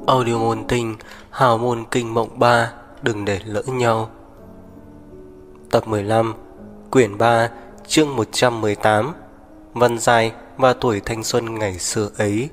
Audio ngôn tình, hào môn kinh mộng 3, đừng để lỡ nhau. Tập 15, quyển 3, chương 118, Văn Giai và tuổi thanh xuân ngày xưa ấy.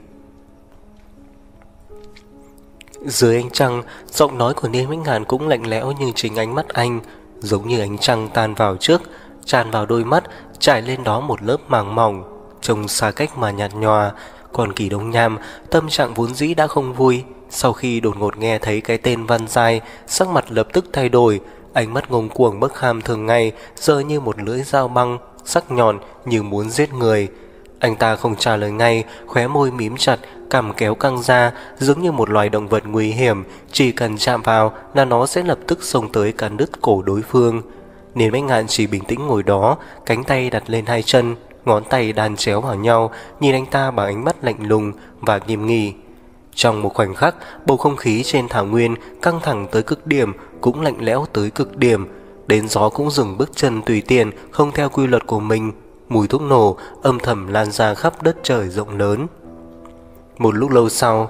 Dưới ánh trăng, giọng nói của Niên Bách Ngạn cũng lạnh lẽo như chính ánh mắt anh, giống như ánh trăng tan vào trước, tràn vào đôi mắt, trải lên đó một lớp màng mỏng, trông xa cách mà nhạt nhòa. Còn Kỳ Đông Nham, tâm trạng vốn dĩ đã không vui, sau khi đột ngột nghe thấy cái tên Văn Giai, sắc mặt lập tức thay đổi, ánh mắt ngông cuồng bức hàm thường ngày giờ như một lưỡi dao băng, sắc nhọn như muốn giết người. Anh ta không trả lời ngay, khóe môi mím chặt, cằm kéo căng ra, giống như một loài động vật nguy hiểm, chỉ cần chạm vào là nó sẽ lập tức xông tới cắn đứt cổ đối phương. Niên Bách Ngạn chỉ bình tĩnh ngồi đó, cánh tay đặt lên hai chân, ngón tay đan chéo vào nhau, nhìn anh ta bằng ánh mắt lạnh lùng và nghiêm nghị. Trong một khoảnh khắc, bầu không khí trên thảo nguyên căng thẳng tới cực điểm, cũng lạnh lẽo tới cực điểm. Đến gió cũng dừng bước chân tùy tiện, không theo quy luật của mình. Mùi thuốc nổ âm thầm lan ra khắp đất trời rộng lớn. Một lúc lâu sau,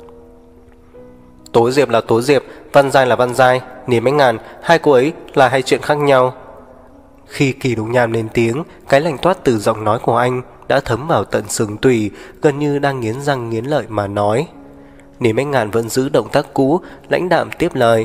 Tố Diệp là Tố Diệp, Văn Giai là Văn Giai, Niên Bách Ngạn, hai cô ấy là hai chuyện khác nhau. Khi Kỳ Đông Nham lên tiếng, cái lạnh toát từ giọng nói của anh đã thấm vào tận xương tủy, gần như đang nghiến răng nghiến lợi mà nói. Niên Bách Ngạn vẫn giữ động tác cũ, lãnh đạm tiếp lời.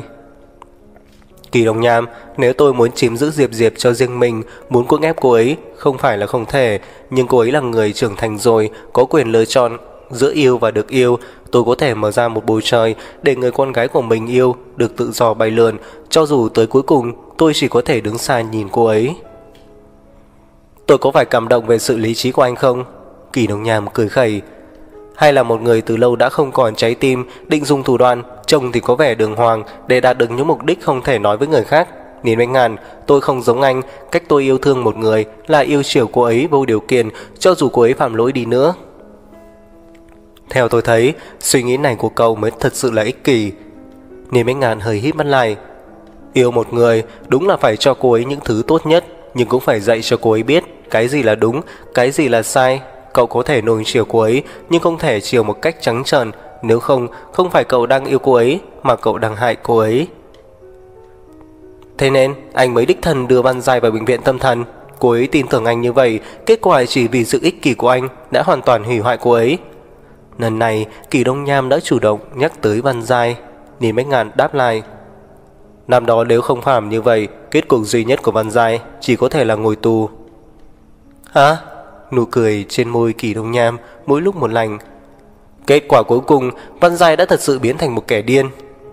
Kỳ Đông Nham, nếu tôi muốn chiếm giữ Diệp Diệp cho riêng mình, muốn cưỡng ép cô ấy, không phải là không thể, nhưng cô ấy là người trưởng thành rồi, có quyền lựa chọn giữa yêu và được yêu. Tôi có thể mở ra một bầu trời để người con gái của mình yêu được tự do bay lượn, cho dù tới cuối cùng tôi chỉ có thể đứng xa nhìn cô ấy. Tôi có phải cảm động về sự lý trí của anh không? Kỳ Đông Nham cười khẩy. Hay là một người từ lâu đã không còn trái tim, định dùng thủ đoạn, trông thì có vẻ đường hoàng, để đạt được những mục đích không thể nói với người khác? Niên Bách Ngạn, tôi không giống anh, cách tôi yêu thương một người là yêu chiều cô ấy vô điều kiện, cho dù cô ấy phạm lỗi đi nữa. Theo tôi thấy, suy nghĩ này của cậu mới thật sự là ích kỷ. Niên Bách Ngạn hơi híp mắt lại. Yêu một người đúng là phải cho cô ấy những thứ tốt nhất, nhưng cũng phải dạy cho cô ấy biết cái gì là đúng, cái gì là sai. Cậu có thể nuông chiều cô ấy, nhưng không thể chiều một cách trắng trợn. Nếu không, không phải cậu đang yêu cô ấy, mà cậu đang hại cô ấy. Thế nên anh mới đích thân đưa Văn Giai vào bệnh viện tâm thần. Cô ấy tin tưởng anh như vậy, kết quả chỉ vì sự ích kỷ của anh đã hoàn toàn hủy hoại cô ấy. Lần này Kỳ Đông Nham đã chủ động nhắc tới Văn Giai. Niên Bách Ngạn đáp lại. Năm đó nếu không phạm như vậy, kết cục duy nhất của Văn Giai chỉ có thể là ngồi tù. Hả? Nụ cười trên môi Kỳ Đông Nham mỗi lúc một lạnh. Kết quả cuối cùng, Văn Giai đã thật sự biến thành một kẻ điên.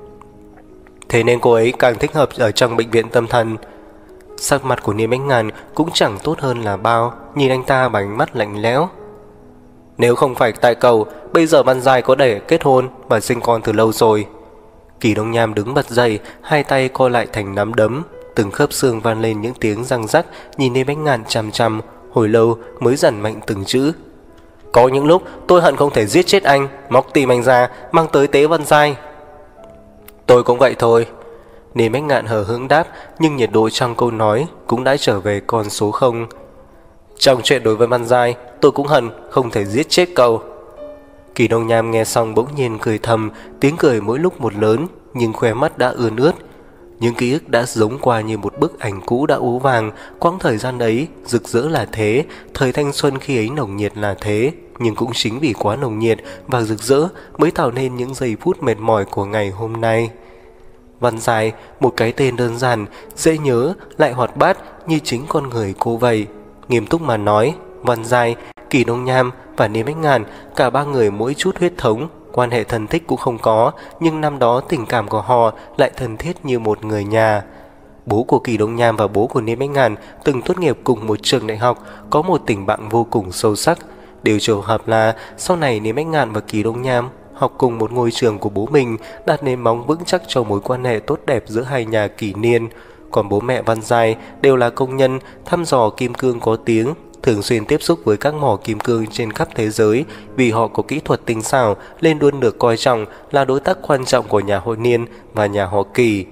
Thế nên cô ấy càng thích hợp ở trong bệnh viện tâm thần. Sắc mặt của Niên Bách Ngạn cũng chẳng tốt hơn là bao, nhìn anh ta bằng ánh mắt lạnh lẽo. Nếu không phải tại cậu, bây giờ Văn Giai có thể kết hôn và sinh con từ lâu rồi. Kỳ Đông Nham đứng bật dậy, hai tay co lại thành nắm đấm, từng khớp xương vang lên những tiếng răng rắc, nhìn Niên Bách Ngạn chằm chằm, hồi lâu mới dằn mạnh từng chữ. Có những lúc tôi hận không thể giết chết anh, móc tim anh ra, mang tới tế Văn Giai. Tôi cũng vậy thôi. Niên Bách Ngạn hờ hững đáp, nhưng nhiệt độ trong câu nói cũng đã trở về con số 0. Trong chuyện đối với Văn Giai, tôi cũng hận không thể giết chết cậu. Kỳ Đông Nham nghe xong bỗng nhiên cười thầm, tiếng cười mỗi lúc một lớn, nhưng khóe mắt đã ươn ướt. Những ký ức đã giống qua như một bức ảnh cũ đã ố vàng. Quãng thời gian ấy rực rỡ là thế, thời thanh xuân khi ấy nồng nhiệt là thế, nhưng cũng chính vì quá nồng nhiệt và rực rỡ mới tạo nên những giây phút mệt mỏi của ngày hôm nay. Văn Giai, một cái tên đơn giản, dễ nhớ, lại hoạt bát như chính con người cô vậy. Nghiêm túc mà nói, Văn Giai, Kỳ Đông Nham và Niên Bách Ngạn, cả ba người mỗi chút huyết thống, quan hệ thân thích cũng không có, nhưng năm đó tình cảm của họ lại thân thiết như một người nhà. Bố của Kỳ Đông Nham và bố của Niên Bách Ngạn từng tốt nghiệp cùng một trường đại học, có một tình bạn vô cùng sâu sắc. Điều trùng hợp là sau này Niên Bách Ngạn và Kỳ Đông Nham học cùng một ngôi trường của bố mình, đặt nền móng vững chắc cho mối quan hệ tốt đẹp giữa hai nhà Kỳ Niên. Còn bố mẹ Văn Giai đều là công nhân thăm dò kim cương có tiếng, thường xuyên tiếp xúc với các mỏ kim cương trên khắp thế giới. Vì họ có kỹ thuật tinh xảo nên luôn được coi trọng là đối tác quan trọng của nhà họ Niên và nhà họ Kỳ.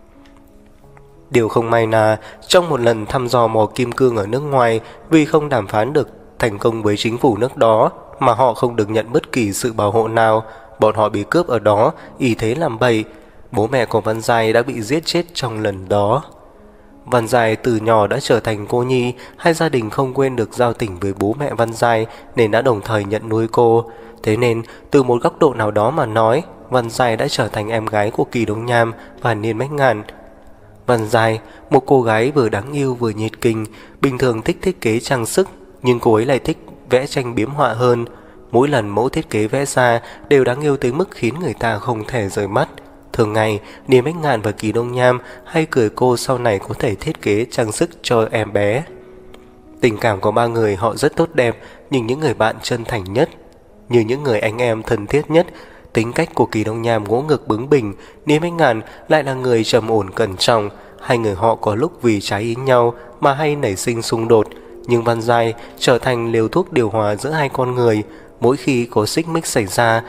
Điều không may là trong một lần thăm dò mỏ kim cương ở nước ngoài, vì không đàm phán được thành công với chính phủ nước đó mà họ không được nhận bất kỳ sự bảo hộ nào, bọn họ bị cướp ở đó, y thế làm bậy. Bố mẹ của Văn Giai đã bị giết chết trong lần đó. Văn Giai từ nhỏ đã trở thành cô nhi, hai gia đình không quên được giao tình với bố mẹ Văn Giai nên đã đồng thời nhận nuôi cô. Thế nên, từ một góc độ nào đó mà nói, Văn Giai đã trở thành em gái của Kỳ Đông Nham và Niên Bách Ngạn. Văn Giai, một cô gái vừa đáng yêu vừa nhiệt tình, bình thường thích thiết kế trang sức, nhưng cô ấy lại thích vẽ tranh biếm họa hơn. Mỗi lần mẫu thiết kế vẽ ra đều đáng yêu tới mức khiến người ta không thể rời mắt. Thường ngày, Niên Bách Ngạn và Kỳ Đông Nham hay cười cô sau này có thể thiết kế trang sức cho em bé. Tình cảm của ba người họ rất tốt đẹp, nhưng những người bạn chân thành nhất, như những người anh em thân thiết nhất. Tính cách của Kỳ Đông Nham ngỗ ngược bướng bỉnh, Niên Bách Ngạn lại là người trầm ổn cẩn trọng. Hai người họ có lúc vì trái ý nhau mà hay nảy sinh xung đột, nhưng Văn Giai trở thành liều thuốc điều hòa giữa hai con người. Mỗi khi có xích mích xảy ra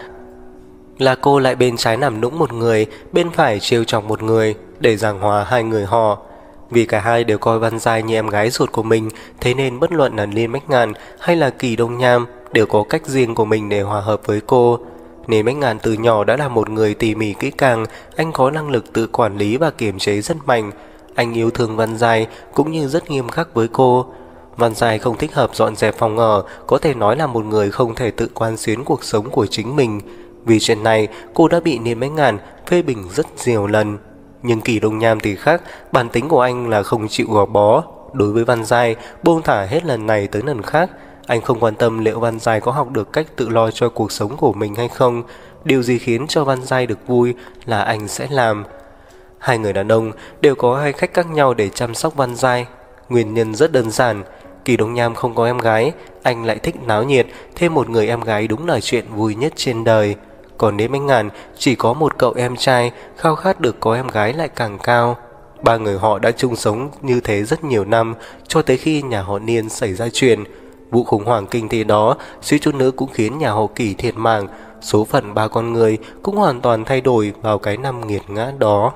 là cô lại bên trái làm nũng một người, bên phải trêu chọc một người để giảng hòa hai người họ. Vì cả hai đều coi Văn Giai như em gái ruột của mình, thế nên bất luận là Niên Bách Ngạn hay là Kỳ Đông Nham đều có cách riêng của mình để hòa hợp với cô. Niên Bách Ngạn từ nhỏ đã là một người tỉ mỉ kỹ càng, anh có năng lực tự quản lý và kiềm chế rất mạnh. Anh yêu thương Văn Giai cũng như rất nghiêm khắc với cô. Văn Giai không thích hợp dọn dẹp phòng ở, có thể nói là một người không thể tự quán xuyến cuộc sống của chính mình. Vì chuyện này, cô đã bị Niên Bách Ngạn phê bình rất nhiều lần. Nhưng Kỳ Đông Nham thì khác, bản tính của anh là không chịu gò bó. Đối với Văn Giai, buông thả hết lần này tới lần khác. Anh không quan tâm liệu Văn Giai có học được cách tự lo cho cuộc sống của mình hay không. Điều gì khiến cho Văn Giai được vui là anh sẽ làm. Hai người đàn ông đều có hai cách khác nhau để chăm sóc Văn Giai. Nguyên nhân rất đơn giản. Kỳ Đông Nham không có em gái, anh lại thích náo nhiệt, thêm một người em gái đúng là chuyện vui nhất trên đời. Còn Niên Bách Ngạn chỉ có một cậu em trai, khao khát được có em gái lại càng cao. Ba người họ đã chung sống như thế rất nhiều năm, cho tới khi nhà họ Niên xảy ra chuyện. Vụ khủng hoảng kinh tế đó suýt chút nữa cũng khiến nhà họ Kỳ thiệt mạng. Số phận ba con người cũng hoàn toàn thay đổi vào cái năm nghiệt ngã đó.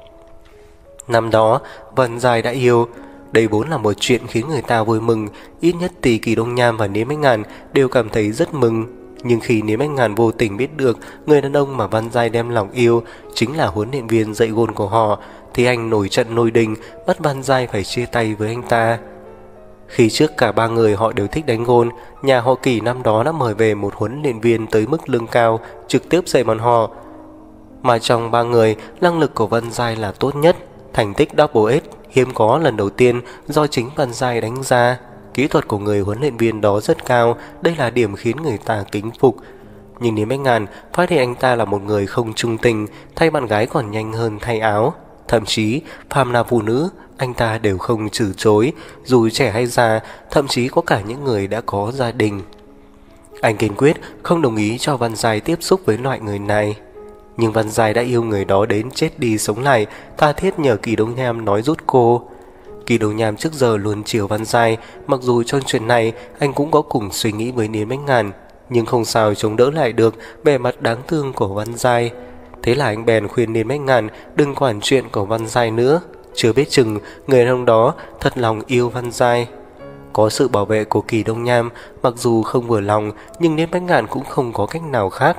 Năm đó, Văn Giai đã yêu. Đây vốn là một chuyện khiến người ta vui mừng, ít nhất thì Kỳ Đông Nham và Niên Bách Ngạn đều cảm thấy rất mừng. Nhưng khi Niên Bách Ngạn vô tình biết được người đàn ông mà Văn Giai đem lòng yêu chính là huấn luyện viên dạy gôn của họ, thì anh nổi trận nổi đình bắt Văn Giai phải chia tay với anh ta. Khi trước cả ba người họ đều thích đánh gôn, nhà họ Kỳ năm đó đã mời về một huấn luyện viên tới mức lương cao, trực tiếp dạy bọn họ. Mà trong ba người, năng lực của Văn Giai là tốt nhất, thành tích double S hiếm có lần đầu tiên do chính Văn Giai đánh ra. Kỹ thuật của người huấn luyện viên đó rất cao, đây là điểm khiến người ta kính phục. Nhưng Niên Bách Ngạn phát hiện anh ta là một người không trung tình, thay bạn gái còn nhanh hơn thay áo. Thậm chí, phàm là phụ nữ, anh ta đều không từ chối, dù trẻ hay già, thậm chí có cả những người đã có gia đình. Anh kiên quyết không đồng ý cho Văn Giai tiếp xúc với loại người này. Nhưng Văn Giai đã yêu người đó đến chết đi sống lại, tha thiết nhờ Kỳ Đông Nham nói rút cô. Kỳ Đông Nham trước giờ luôn chiều Văn Giai, mặc dù trong chuyện này anh cũng có cùng suy nghĩ với Niên Bách Ngạn, nhưng không sao chống đỡ lại được vẻ mặt đáng thương của Văn Giai. Thế là anh bèn khuyên Niên Bách Ngạn đừng quản chuyện của Văn Giai nữa, chưa biết chừng người đàn ông đó thật lòng yêu Văn Giai. Có sự bảo vệ của Kỳ Đông Nham, mặc dù không vừa lòng, nhưng Niên Bách Ngạn cũng không có cách nào khác.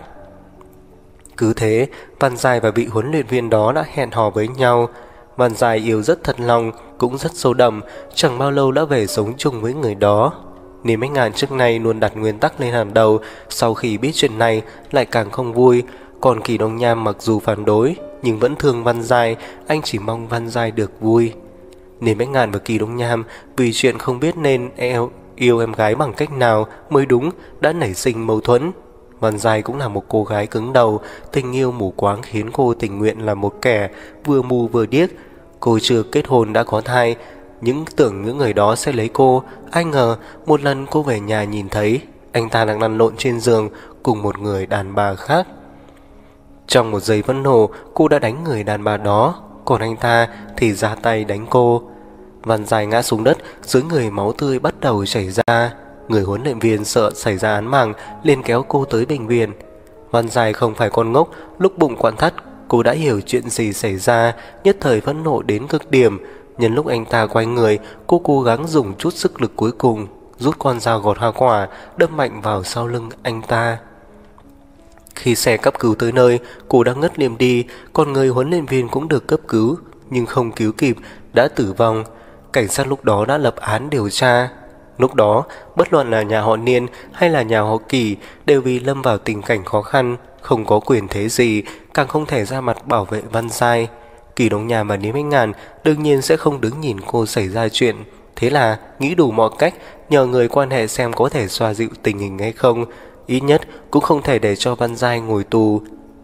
Cứ thế, Văn Giai và vị huấn luyện viên đó đã hẹn hò với nhau. Văn Giai yêu rất thật lòng, cũng rất sâu đậm, chẳng bao lâu đã về sống chung với người đó. Niên Bách Ngạn trước nay luôn đặt nguyên tắc lên hàng đầu, sau khi biết chuyện này lại càng không vui. Còn Kỳ Đông Nham mặc dù phản đối, nhưng vẫn thương Văn Giai, anh chỉ mong Văn Giai được vui. Niên Bách Ngạn và Kỳ Đông Nham vì chuyện không biết nên yêu em gái bằng cách nào mới đúng đã nảy sinh mâu thuẫn. Văn Giai cũng là một cô gái cứng đầu, tình yêu mù quáng khiến cô tình nguyện là một kẻ vừa mù vừa điếc. Cô chưa kết hôn đã có thai, tưởng những người đó sẽ lấy cô. Ai ngờ một lần cô về nhà nhìn thấy anh ta đang lăn lộn trên giường cùng một người đàn bà khác. Trong một giây phẫn nộ, cô đã đánh người đàn bà đó, còn anh ta thì ra tay đánh cô. Văn Giai ngã xuống đất, dưới người máu tươi bắt đầu chảy ra. Người huấn luyện viên sợ xảy ra án mạng liền kéo cô tới bệnh viện. Văn Giai không phải con ngốc, lúc bụng quặn thắt, cô đã hiểu chuyện gì xảy ra, nhất thời phẫn nộ đến cực điểm. Nhân lúc anh ta quay người, cô cố gắng dùng chút sức lực cuối cùng, rút con dao gọt hoa quả đâm mạnh vào sau lưng anh ta. Khi xe cấp cứu tới nơi, cô đã ngất liệm đi, còn người huấn luyện viên cũng được cấp cứu, nhưng không cứu kịp, đã tử vong. Cảnh sát lúc đó đã lập án điều tra. Lúc đó, bất luận là nhà họ Niên hay là nhà họ Kỳ đều vì lâm vào tình cảnh khó khăn, không có quyền thế gì, càng không thể ra mặt bảo vệ Văn Giai. Kỳ Đông Nham và Lý Minh Ngàn đương nhiên sẽ không đứng nhìn cô xảy ra chuyện. Thế là nghĩ đủ mọi cách nhờ người quan hệ xem có thể xoa dịu tình hình hay không. Ít nhất cũng không thể để cho Văn Giai ngồi tù.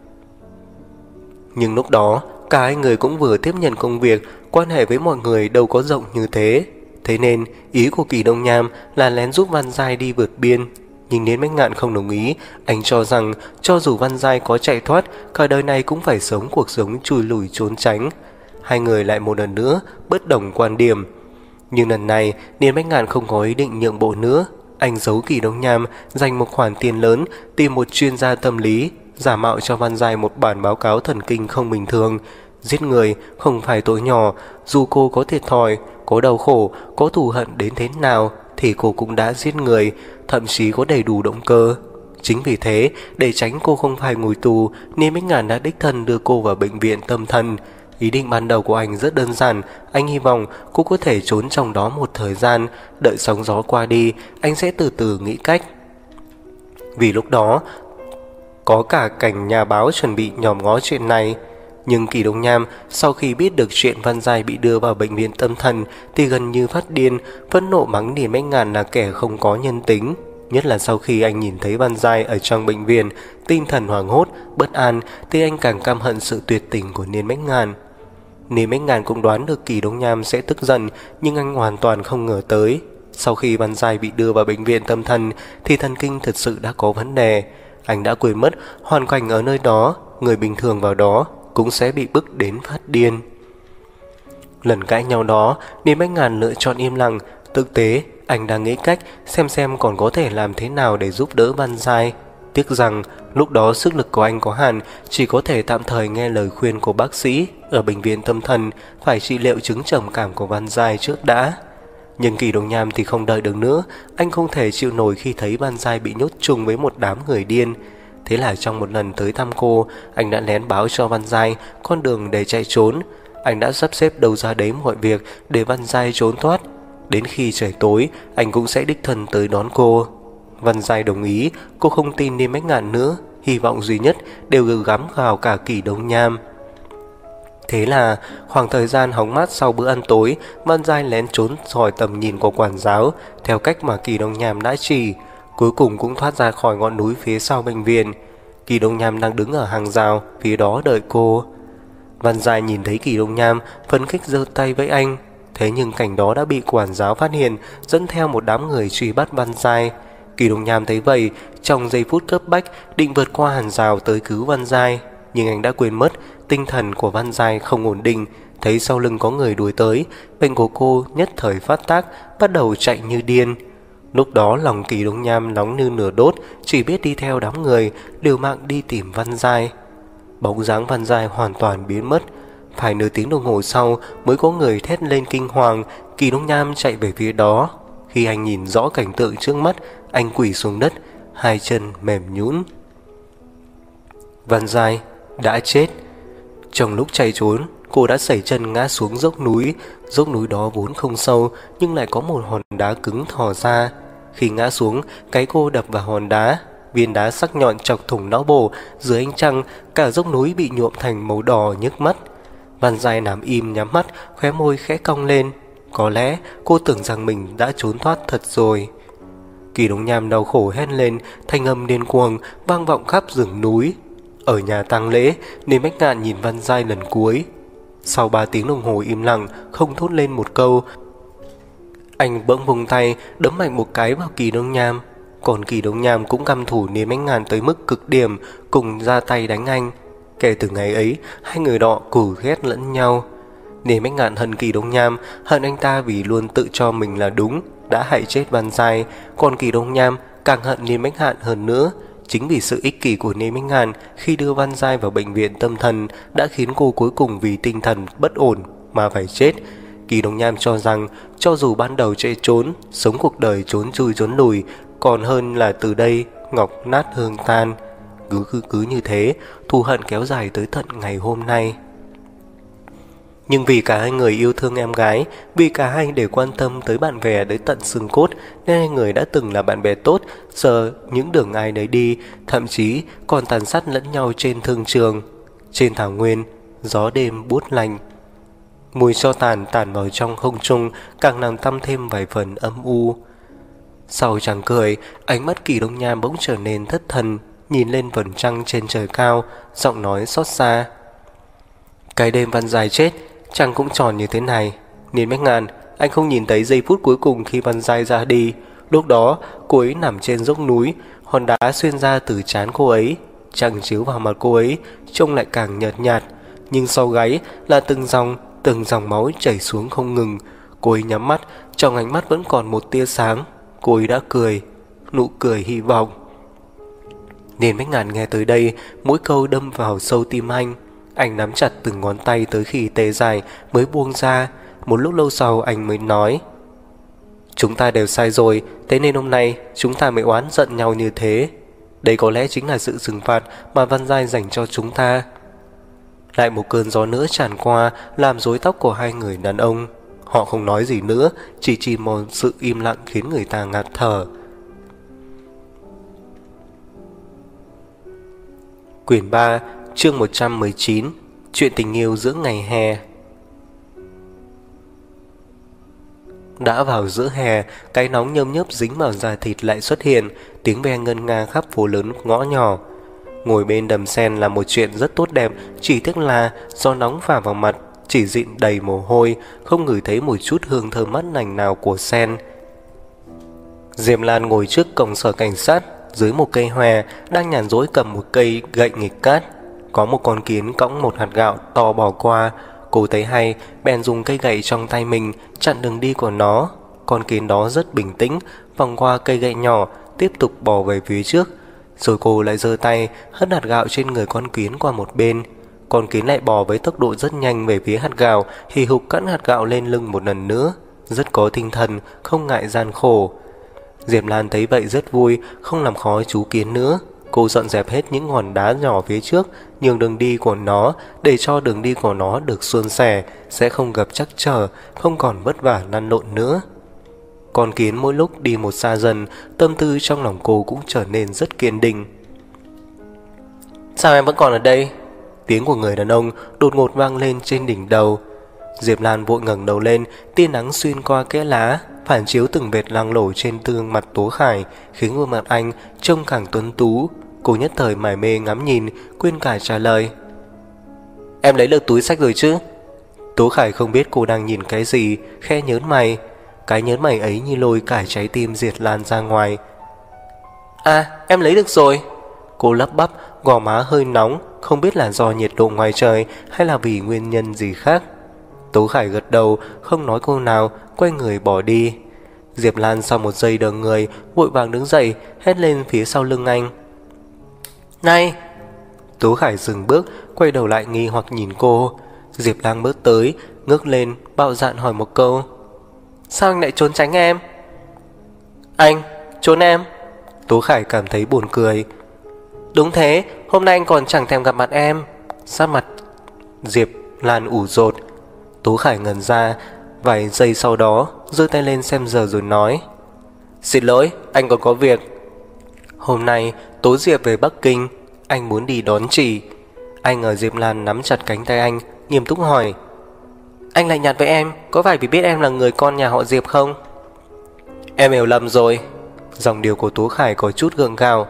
Nhưng lúc đó cả hai người cũng vừa tiếp nhận công việc, quan hệ với mọi người đâu có rộng như thế. Thế nên ý của Kỳ Đông Nham là lén giúp Văn Giai đi vượt biên. Nhưng Niên Bách Ngạn không đồng ý. Anh cho rằng cho dù Văn Giai có chạy thoát, cả đời này cũng phải sống cuộc sống chui lủi trốn tránh. Hai người lại một lần nữa bất đồng quan điểm. Nhưng lần này Niên Bách Ngạn không có ý định nhượng bộ nữa. Anh giấu Kỳ Đông Nham, dành một khoản tiền lớn, tìm một chuyên gia tâm lý, giả mạo cho Văn Giai một bản báo cáo thần kinh không bình thường. Giết người không phải tội nhỏ, dù cô có thiệt thòi, có đau khổ, có thù hận đến thế nào thì cô cũng đã giết người, thậm chí có đầy đủ động cơ. Chính vì thế, để tránh cô không phải ngồi tù, Niên Bách Ngạn đã đích thân đưa cô vào bệnh viện tâm thần. Ý định ban đầu của anh rất đơn giản, anh hy vọng cô có thể trốn trong đó một thời gian, đợi sóng gió qua đi, anh sẽ từ từ nghĩ cách. Vì lúc đó, có cả cảnh nhà báo chuẩn bị nhòm ngó chuyện này. Nhưng Kỳ Đông Nham sau khi biết được chuyện Văn Giai bị đưa vào bệnh viện tâm thần thì gần như phát điên, phẫn nộ mắng Niên Bách Ngạn là kẻ không có nhân tính. Nhất là sau khi anh nhìn thấy Văn Giai ở trong bệnh viện, tinh thần hoảng hốt, bất an, thì anh càng căm hận sự tuyệt tình của Niên Bách Ngạn. Niên Bách Ngạn cũng đoán được Kỳ Đông Nham sẽ tức giận, nhưng anh hoàn toàn không ngờ tới. Sau khi Văn Giai bị đưa vào bệnh viện tâm thần thì thần kinh thật sự đã có vấn đề. Anh đã quên mất hoàn cảnh ở nơi đó, người bình thường vào đó cũng sẽ bị bức đến phát điên. Lần cãi nhau đó, Niên Bách Ngạn lựa chọn im lặng. Thực tế, anh đang nghĩ cách xem còn có thể làm thế nào để giúp đỡ Văn Giai. Tiếc rằng lúc đó sức lực của anh có hạn, chỉ có thể tạm thời nghe lời khuyên của bác sĩ ở bệnh viện tâm thần phải trị liệu chứng trầm cảm của Văn Giai trước đã. Nhưng Kỳ Đông Nham thì không đợi được nữa, anh không thể chịu nổi khi thấy Văn Giai bị nhốt chung với một đám người điên. Thế là trong một lần tới thăm cô, anh đã lén báo cho Văn Giai con đường để chạy trốn. Anh đã sắp xếp đâu ra đấy mọi việc để Văn Giai trốn thoát. Đến khi trời tối, anh cũng sẽ đích thân tới đón cô. Văn Giai đồng ý, cô không tin Niên Bách Ngạn nữa, hy vọng duy nhất đều gửi gắm vào cả Kỳ Đông Nham. Thế là khoảng thời gian hóng mát sau bữa ăn tối, Văn Giai lén trốn khỏi tầm nhìn của quản giáo theo cách mà Kỳ Đông Nham đã chỉ, cuối cùng cũng thoát ra khỏi ngọn núi phía sau bệnh viện. Kỳ Đông Nham đang đứng ở hàng rào phía đó đợi cô. Văn Giai nhìn thấy Kỳ Đông Nham phấn khích giơ tay với anh. Thế nhưng cảnh đó đã bị quản giáo phát hiện, dẫn theo một đám người truy bắt Văn Giai. Kỳ Đông Nham thấy vậy, trong giây phút cấp bách định vượt qua hàng rào tới cứu Văn Giai, nhưng anh đã quên mất tinh thần của Văn Giai không ổn định. Thấy sau lưng có người đuổi tới, bệnh của cô nhất thời phát tác, bắt đầu chạy như điên. Lúc đó lòng Kỳ Đông Nham nóng như lửa đốt, chỉ biết đi theo đám người, liều mạng đi tìm Văn Giai. Bóng dáng Văn Giai hoàn toàn biến mất. Phải nửa tiếng đồng hồ sau mới có người thét lên kinh hoàng. Kỳ Đông Nham chạy về phía đó. Khi anh nhìn rõ cảnh tượng trước mắt, anh quỳ xuống đất, hai chân mềm nhũn. Văn Giai đã chết. Trong lúc chạy trốn, cô đã sẩy chân ngã xuống dốc núi. Dốc núi đó vốn không sâu, nhưng lại có một hòn đá cứng thò ra. Khi ngã xuống, cái cô đập vào hòn đá, viên đá sắc nhọn chọc thủng não bộ. Dưới ánh trăng, cả dốc núi bị nhuộm thành màu đỏ nhức mắt. Văn Giai nằm im nhắm mắt, khóe môi khẽ cong lên. Có lẽ cô tưởng rằng mình đã trốn thoát thật rồi. Kỳ Đông Nham đau khổ hét lên, thanh âm điên cuồng vang vọng khắp rừng núi. Ở nhà tang lễ, Niên Bách Ngạn nhìn Văn Giai lần cuối. Sau 3 tiếng đồng hồ im lặng, không thốt lên một câu, anh bỗng vùng tay đấm mạnh một cái vào Kỳ Đông Nham. Còn Kỳ Đông Nham cũng căm thù Niên Bách Ngạn tới mức cực điểm, cùng ra tay đánh anh. Kể từ ngày ấy, hai người đọ cù ghét lẫn nhau. Niên Bách Ngạn hận Kỳ Đông Nham, hận anh ta vì luôn tự cho mình là đúng, đã hại chết Văn Giai. Còn Kỳ Đông Nham càng hận Niên Bách Ngạn hơn nữa. Chính vì sự ích kỷ của Niên Bách Ngạn khi đưa Văn Giai vào bệnh viện tâm thần đã khiến cô cuối cùng vì tinh thần bất ổn mà phải chết. Kỳ Đông Nham cho rằng cho dù ban đầu chạy trốn, sống cuộc đời trốn chui trốn lùi, còn hơn là từ đây ngọc nát hương tan. cứ như thế, thù hận kéo dài tới tận ngày hôm nay. Nhưng vì cả hai người yêu thương em gái, vì cả hai đều quan tâm tới bạn bè tới tận xương cốt, nên hai người đã từng là bạn bè tốt, giờ những đường ai nấy đi, thậm chí còn tàn sát lẫn nhau trên thương trường. Trên thảo nguyên, gió đêm buốt lạnh, mùi tro tàn tản vào trong không trung càng làm tăng thêm vài phần âm u. Sau chàng cười, ánh mắt Kỳ Đông Nham bỗng trở nên thất thần, nhìn lên vầng trăng trên trời cao, giọng nói xót xa. Cái đêm Văn Giai chết, trăng cũng tròn như thế này. Niên Bách Ngàn, anh không nhìn thấy giây phút cuối cùng khi Văn Giai ra đi. Lúc đó, cô ấy nằm trên dốc núi, hòn đá xuyên ra từ trán cô ấy. Trăng chiếu vào mặt cô ấy, trông lại càng nhợt nhạt, nhưng sau gáy là từng dòng máu chảy xuống không ngừng. Cô ấy nhắm mắt, trong ánh mắt vẫn còn một tia sáng. Cô ấy đã cười, nụ cười hy vọng. Niên Bách Ngàn nghe tới đây, mỗi câu đâm vào sâu tim anh. Anh nắm chặt từng ngón tay tới khi tê dài mới buông ra. Một lúc lâu sau anh mới nói: chúng ta đều sai rồi, thế nên hôm nay chúng ta mới oán giận nhau như thế. Đây có lẽ chính là sự trừng phạt mà Văn Giai dành cho chúng ta. Lại một cơn gió nữa tràn qua, làm rối tóc của hai người đàn ông. Họ không nói gì nữa, chỉ chìm một sự im lặng khiến người ta ngạt thở. Quyển 3, chương 119, chuyện tình yêu giữa ngày hè. Đã vào giữa hè, cái nóng nhơm nhớp dính vào da thịt lại xuất hiện, tiếng ve ngân nga khắp phố lớn ngõ nhỏ. Ngồi bên đầm sen là một chuyện rất tốt đẹp, chỉ tiếc là gió nóng phả vào mặt, chỉ dịn đầy mồ hôi, không ngửi thấy một chút hương thơm mát lành nào của sen. Diệp Lan ngồi trước cổng sở cảnh sát, dưới một cây hòe, đang nhàn rỗi cầm một cây gậy nghịch cát. Có một con kiến cõng một hạt gạo to bò qua, cô thấy hay, bèn dùng cây gậy trong tay mình chặn đường đi của nó. Con kiến đó rất bình tĩnh, vòng qua cây gậy nhỏ, tiếp tục bò về phía trước. Rồi cô lại giơ tay hất hạt gạo trên người con kiến qua một bên. Con kiến lại bò với tốc độ rất nhanh về phía hạt gạo, hì hục cắn hạt gạo lên lưng một lần nữa, rất có tinh thần, không ngại gian khổ. Diệp Lan thấy vậy rất vui, không làm khó chú kiến nữa. Cô dọn dẹp hết những hòn đá nhỏ phía trước, nhường đường đi của nó, để cho đường đi của nó được suôn sẻ, sẽ không gặp trắc trở, không còn vất vả lăn lộn nữa. Con kiến mỗi lúc đi một xa dần, tâm tư trong lòng cô cũng trở nên rất kiên định. Sao em vẫn còn ở đây? Tiếng của người đàn ông đột ngột vang lên trên đỉnh đầu. Diệp Lan vội ngẩng đầu lên, tia nắng xuyên qua kẽ lá, phản chiếu từng vệt loang lổ trên gương mặt Tố Khải, khiến gương mặt anh trông càng tuấn tú. Cô nhất thời mải mê ngắm nhìn, quên cả trả lời. Em lấy được túi xách rồi chứ? Tố Khải không biết cô đang nhìn cái gì, khẽ nhớn mày. Cái nhớn mày ấy như lôi cả trái tim Diệp Lan ra ngoài. À, em lấy được rồi. Cô lắp bắp, gò má hơi nóng, không biết là do nhiệt độ ngoài trời hay là vì nguyên nhân gì khác. Tố Khải gật đầu, không nói câu nào, quay người bỏ đi. Diệp Lan sau một giây đờ người, vội vàng đứng dậy, hét lên phía sau lưng anh. Này! Tố Khải dừng bước, quay đầu lại nghi hoặc nhìn cô. Diệp Lan bước tới, ngước lên, bạo dạn hỏi một câu. Sao anh lại trốn tránh em? Anh, trốn em? Tố Khải cảm thấy buồn cười. Đúng thế, hôm nay anh còn chẳng thèm gặp mặt em. Sát mặt Diệp Lan ủ rột. Tố Khải ngẩn ra, vài giây sau đó giơ tay lên xem giờ rồi nói. Xin lỗi, anh còn có việc. Hôm nay Tố Diệp về Bắc Kinh, anh muốn đi đón chị. Anh ở Diệp Lan nắm chặt cánh tay anh, nghiêm túc hỏi. Anh lạnh nhạt với em, có phải vì biết em là người con nhà họ Diệp không? Em hiểu lầm rồi. Giọng điệu của Tố Khải có chút gượng gạo.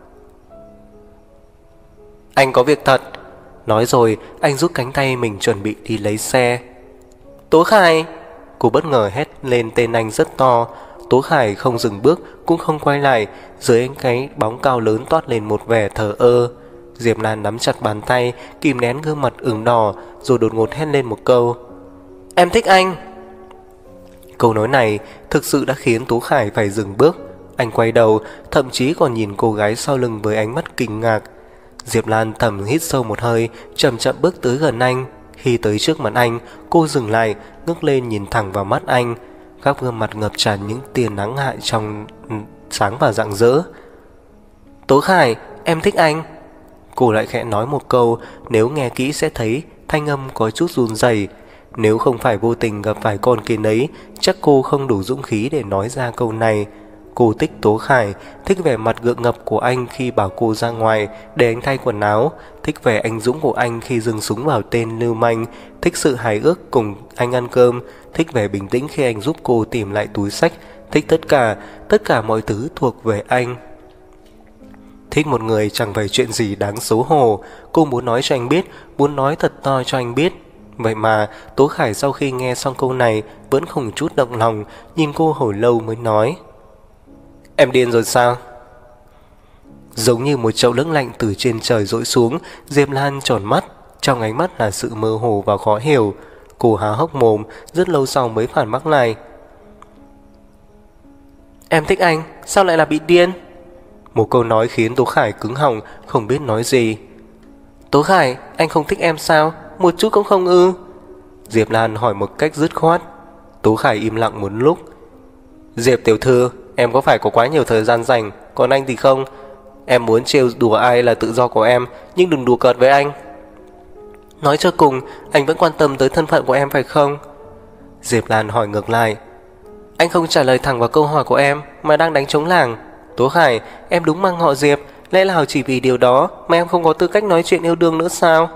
Anh có việc thật. Nói rồi anh rút cánh tay mình chuẩn bị đi lấy xe. Tố Khải! Cô bất ngờ hét lên tên anh rất to. Tố Khải không dừng bước, cũng không quay lại. Dưới anh cái bóng cao lớn toát lên một vẻ thờ ơ. Diệp Lan nắm chặt bàn tay, kìm nén gương mặt ửng đỏ, rồi đột ngột hét lên một câu. Em thích anh! Câu nói này thực sự đã khiến Tố Khải phải dừng bước. Anh quay đầu, thậm chí còn nhìn cô gái sau lưng với ánh mắt kinh ngạc. Diệp Lan thầm hít sâu một hơi, chậm chậm bước tới gần anh. Khi tới trước mặt anh, cô dừng lại, ngước lên nhìn thẳng vào mắt anh. Khắp gương mặt ngập tràn những tia nắng hại trong sáng và rạng rỡ. Tố Khải, em thích anh. Cô lại khẽ nói một câu, nếu nghe kỹ sẽ thấy thanh âm có chút run rẩy. Nếu không phải vô tình gặp phải con kiến ấy, chắc cô không đủ dũng khí để nói ra câu này. Cô thích Tố Khải, thích vẻ mặt gượng ngập của anh khi bảo cô ra ngoài để anh thay quần áo, thích vẻ anh dũng của anh khi giương súng vào tên lưu manh, thích sự hài ước cùng anh ăn cơm, thích vẻ bình tĩnh khi anh giúp cô tìm lại túi xách, thích tất cả mọi thứ thuộc về anh. Thích một người chẳng phải chuyện gì đáng xấu hổ. Cô muốn nói cho anh biết, muốn nói thật to cho anh biết. Vậy mà Tố Khải sau khi nghe xong câu này vẫn không chút động lòng, nhìn cô hồi lâu mới nói: Em điên rồi sao? Giống như một chậu nước lạnh từ trên trời dội xuống, Diệp Lan tròn mắt, trong ánh mắt là sự mơ hồ và khó hiểu. Cô há hốc mồm, rất lâu sau mới phản bác lại: Em thích anh, sao lại là bị điên? Một câu nói khiến Tố Khải cứng họng, không biết nói gì. Tố Khải, anh không thích em sao? Một chút cũng không ư? Diệp Lan hỏi một cách dứt khoát. Tố Khải im lặng một lúc. Diệp tiểu thư, em có phải có quá nhiều thời gian rảnh, còn anh thì không. Em muốn trêu đùa ai là tự do của em, nhưng đừng đùa cợt với anh. Nói cho cùng, anh vẫn quan tâm tới thân phận của em phải không? Diệp Lan hỏi ngược lại. Anh không trả lời thẳng vào câu hỏi của em, mà đang đánh trống lảng. Tố Khải, em đúng mang họ Diệp, lẽ nào chỉ vì điều đó mà em không có tư cách nói chuyện yêu đương nữa sao?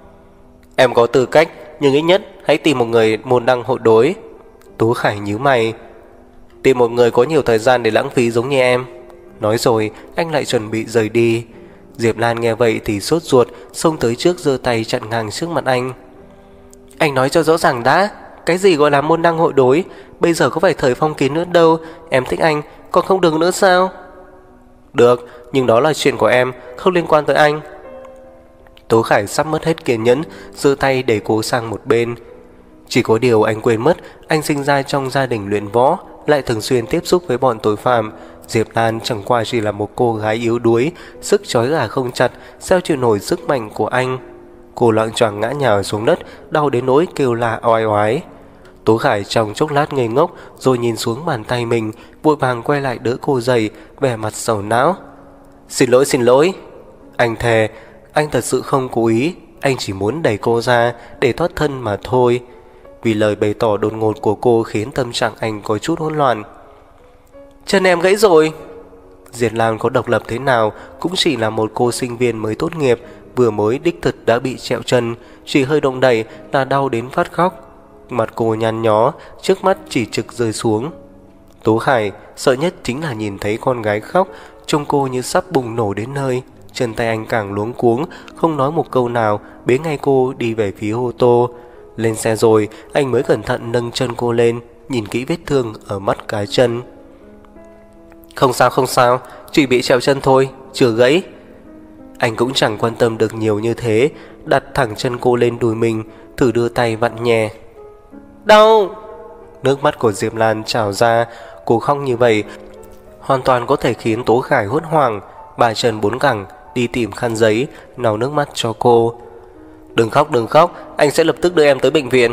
Em có tư cách, nhưng ít nhất hãy tìm một người môn đăng hộ đối. Tố Khải nhíu mày. Tìm một người có nhiều thời gian để lãng phí giống như em. Nói rồi anh lại chuẩn bị rời đi. Diệp Lan nghe vậy thì sốt ruột, xông tới trước giơ tay chặn ngang trước mặt anh. Anh nói cho rõ ràng đã, cái gì gọi là môn đăng hộ đối? Bây giờ có phải thời phong kiến nữa đâu. Em thích anh, còn không được nữa sao? Được, nhưng đó là chuyện của em, không liên quan tới anh. Tố Khải sắp mất hết kiên nhẫn, giơ tay đẩy cô sang một bên. Chỉ có điều anh quên mất, anh sinh ra trong gia đình luyện võ, lại thường xuyên tiếp xúc với bọn tội phạm. Diệp Lan chẳng qua chỉ là một cô gái yếu đuối, sức trói gà không chặt, sao chịu nổi sức mạnh của anh. Cô loạng choạng ngã nhào xuống đất, đau đến nỗi kêu la oai oái. Tố Khải trong chốc lát ngây ngốc, rồi nhìn xuống bàn tay mình, vội vàng quay lại đỡ cô dậy, vẻ mặt sầu não. Xin lỗi. Anh thề, anh thật sự không cố ý, anh chỉ muốn đẩy cô ra để thoát thân mà thôi. Vì lời bày tỏ đột ngột của cô khiến tâm trạng anh có chút hỗn loạn. Chân em gãy rồi. Diệp Lan có độc lập thế nào cũng chỉ là một cô sinh viên mới tốt nghiệp, vừa mới đích thực đã bị trẹo chân, chỉ hơi động đậy là đau đến phát khóc. Mặt cô nhăn nhó, trước mắt chỉ trực rơi xuống. Tố Khải sợ nhất chính là nhìn thấy con gái khóc, trông cô như sắp bùng nổ đến nơi. Chân tay anh càng luống cuống, không nói một câu nào, bế ngay cô đi về phía ô tô. Lên xe rồi, anh mới cẩn thận nâng chân cô lên, nhìn kỹ vết thương ở mắt cái chân. Không sao, chỉ bị trẹo chân thôi, chưa gãy. Anh cũng chẳng quan tâm được nhiều như thế, đặt thẳng chân cô lên đùi mình, thử đưa tay vặn nhẹ. Đau! Nước mắt của Diệp Lan trào ra, cô khóc như vậy hoàn toàn có thể khiến Tố Khải hốt hoảng. Bà chân bốn cẳng đi tìm khăn giấy lau nước mắt cho cô. Đừng khóc, anh sẽ lập tức đưa em tới bệnh viện.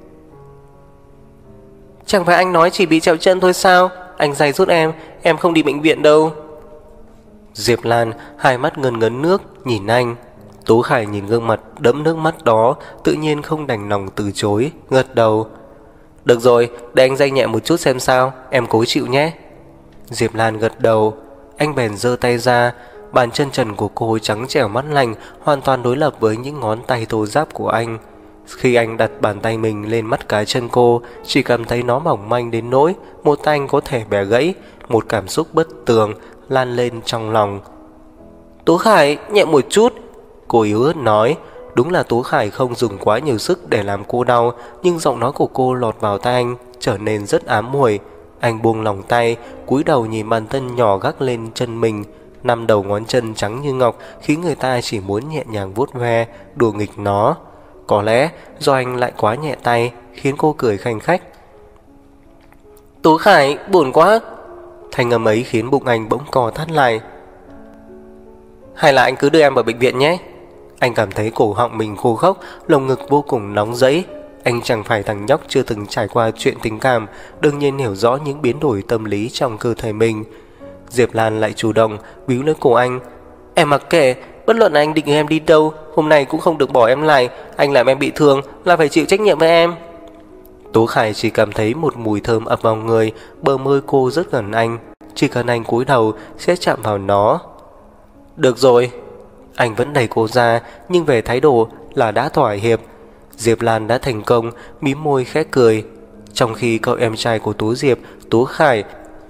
Chẳng phải anh nói chỉ bị trẹo chân thôi sao? Anh dày giúp em không đi bệnh viện đâu. Diệp Lan hai mắt ngấn ngấn nước nhìn anh. Tố Khải nhìn gương mặt đẫm nước mắt đó, tự nhiên không đành lòng từ chối, gật đầu. Được rồi, để anh day nhẹ một chút xem sao, em cố chịu nhé. Diệp Lan gật đầu. Anh bèn giơ tay ra. Bàn chân trần của cô trắng trẻo mát lành, hoàn toàn đối lập với những ngón tay thô ráp của anh. Khi anh đặt bàn tay mình lên mắt cá chân cô, chỉ cảm thấy nó mỏng manh đến nỗi một tay anh có thể bẻ gãy. Một cảm xúc bất tường lan lên trong lòng. Tố Khải, nhẹ một chút. Cô yếu ớt nói. Đúng là Tố Khải không dùng quá nhiều sức để làm cô đau, nhưng giọng nói của cô lọt vào tai anh, trở nên rất ám muội. Anh buông lòng tay, cúi đầu nhìn bàn chân nhỏ gác lên chân mình. 5 đầu ngón chân trắng như ngọc khiến người ta chỉ muốn nhẹ nhàng vuốt ve, đùa nghịch nó. Có lẽ do anh lại quá nhẹ tay, khiến cô cười khanh khách. Tố Khải, buồn quá. Thanh âm ấy khiến bụng anh bỗng co thắt lại. Hay là anh cứ đưa em vào bệnh viện nhé. Anh cảm thấy cổ họng mình khô khốc, lồng ngực vô cùng nóng rẫy. Anh chẳng phải thằng nhóc chưa từng trải qua chuyện tình cảm, đương nhiên hiểu rõ những biến đổi tâm lý trong cơ thể mình. Diệp Lan lại chủ động bíu lấy cổ anh. Em mặc kệ, Bất luận anh định em đi đâu, hôm nay cũng không được bỏ em lại. Anh làm em bị thương là phải chịu trách nhiệm với em. Tố Khải chỉ cảm thấy một mùi thơm ập vào người, bờ môi cô rất gần anh. Chỉ cần anh cúi đầu sẽ chạm vào nó. Được rồi. Anh vẫn đẩy cô ra, nhưng về thái độ là đã thỏa hiệp. Diệp Lan đã thành công, mím môi khẽ cười. Trong khi cậu em trai của Tố Diệp, Tố Khải,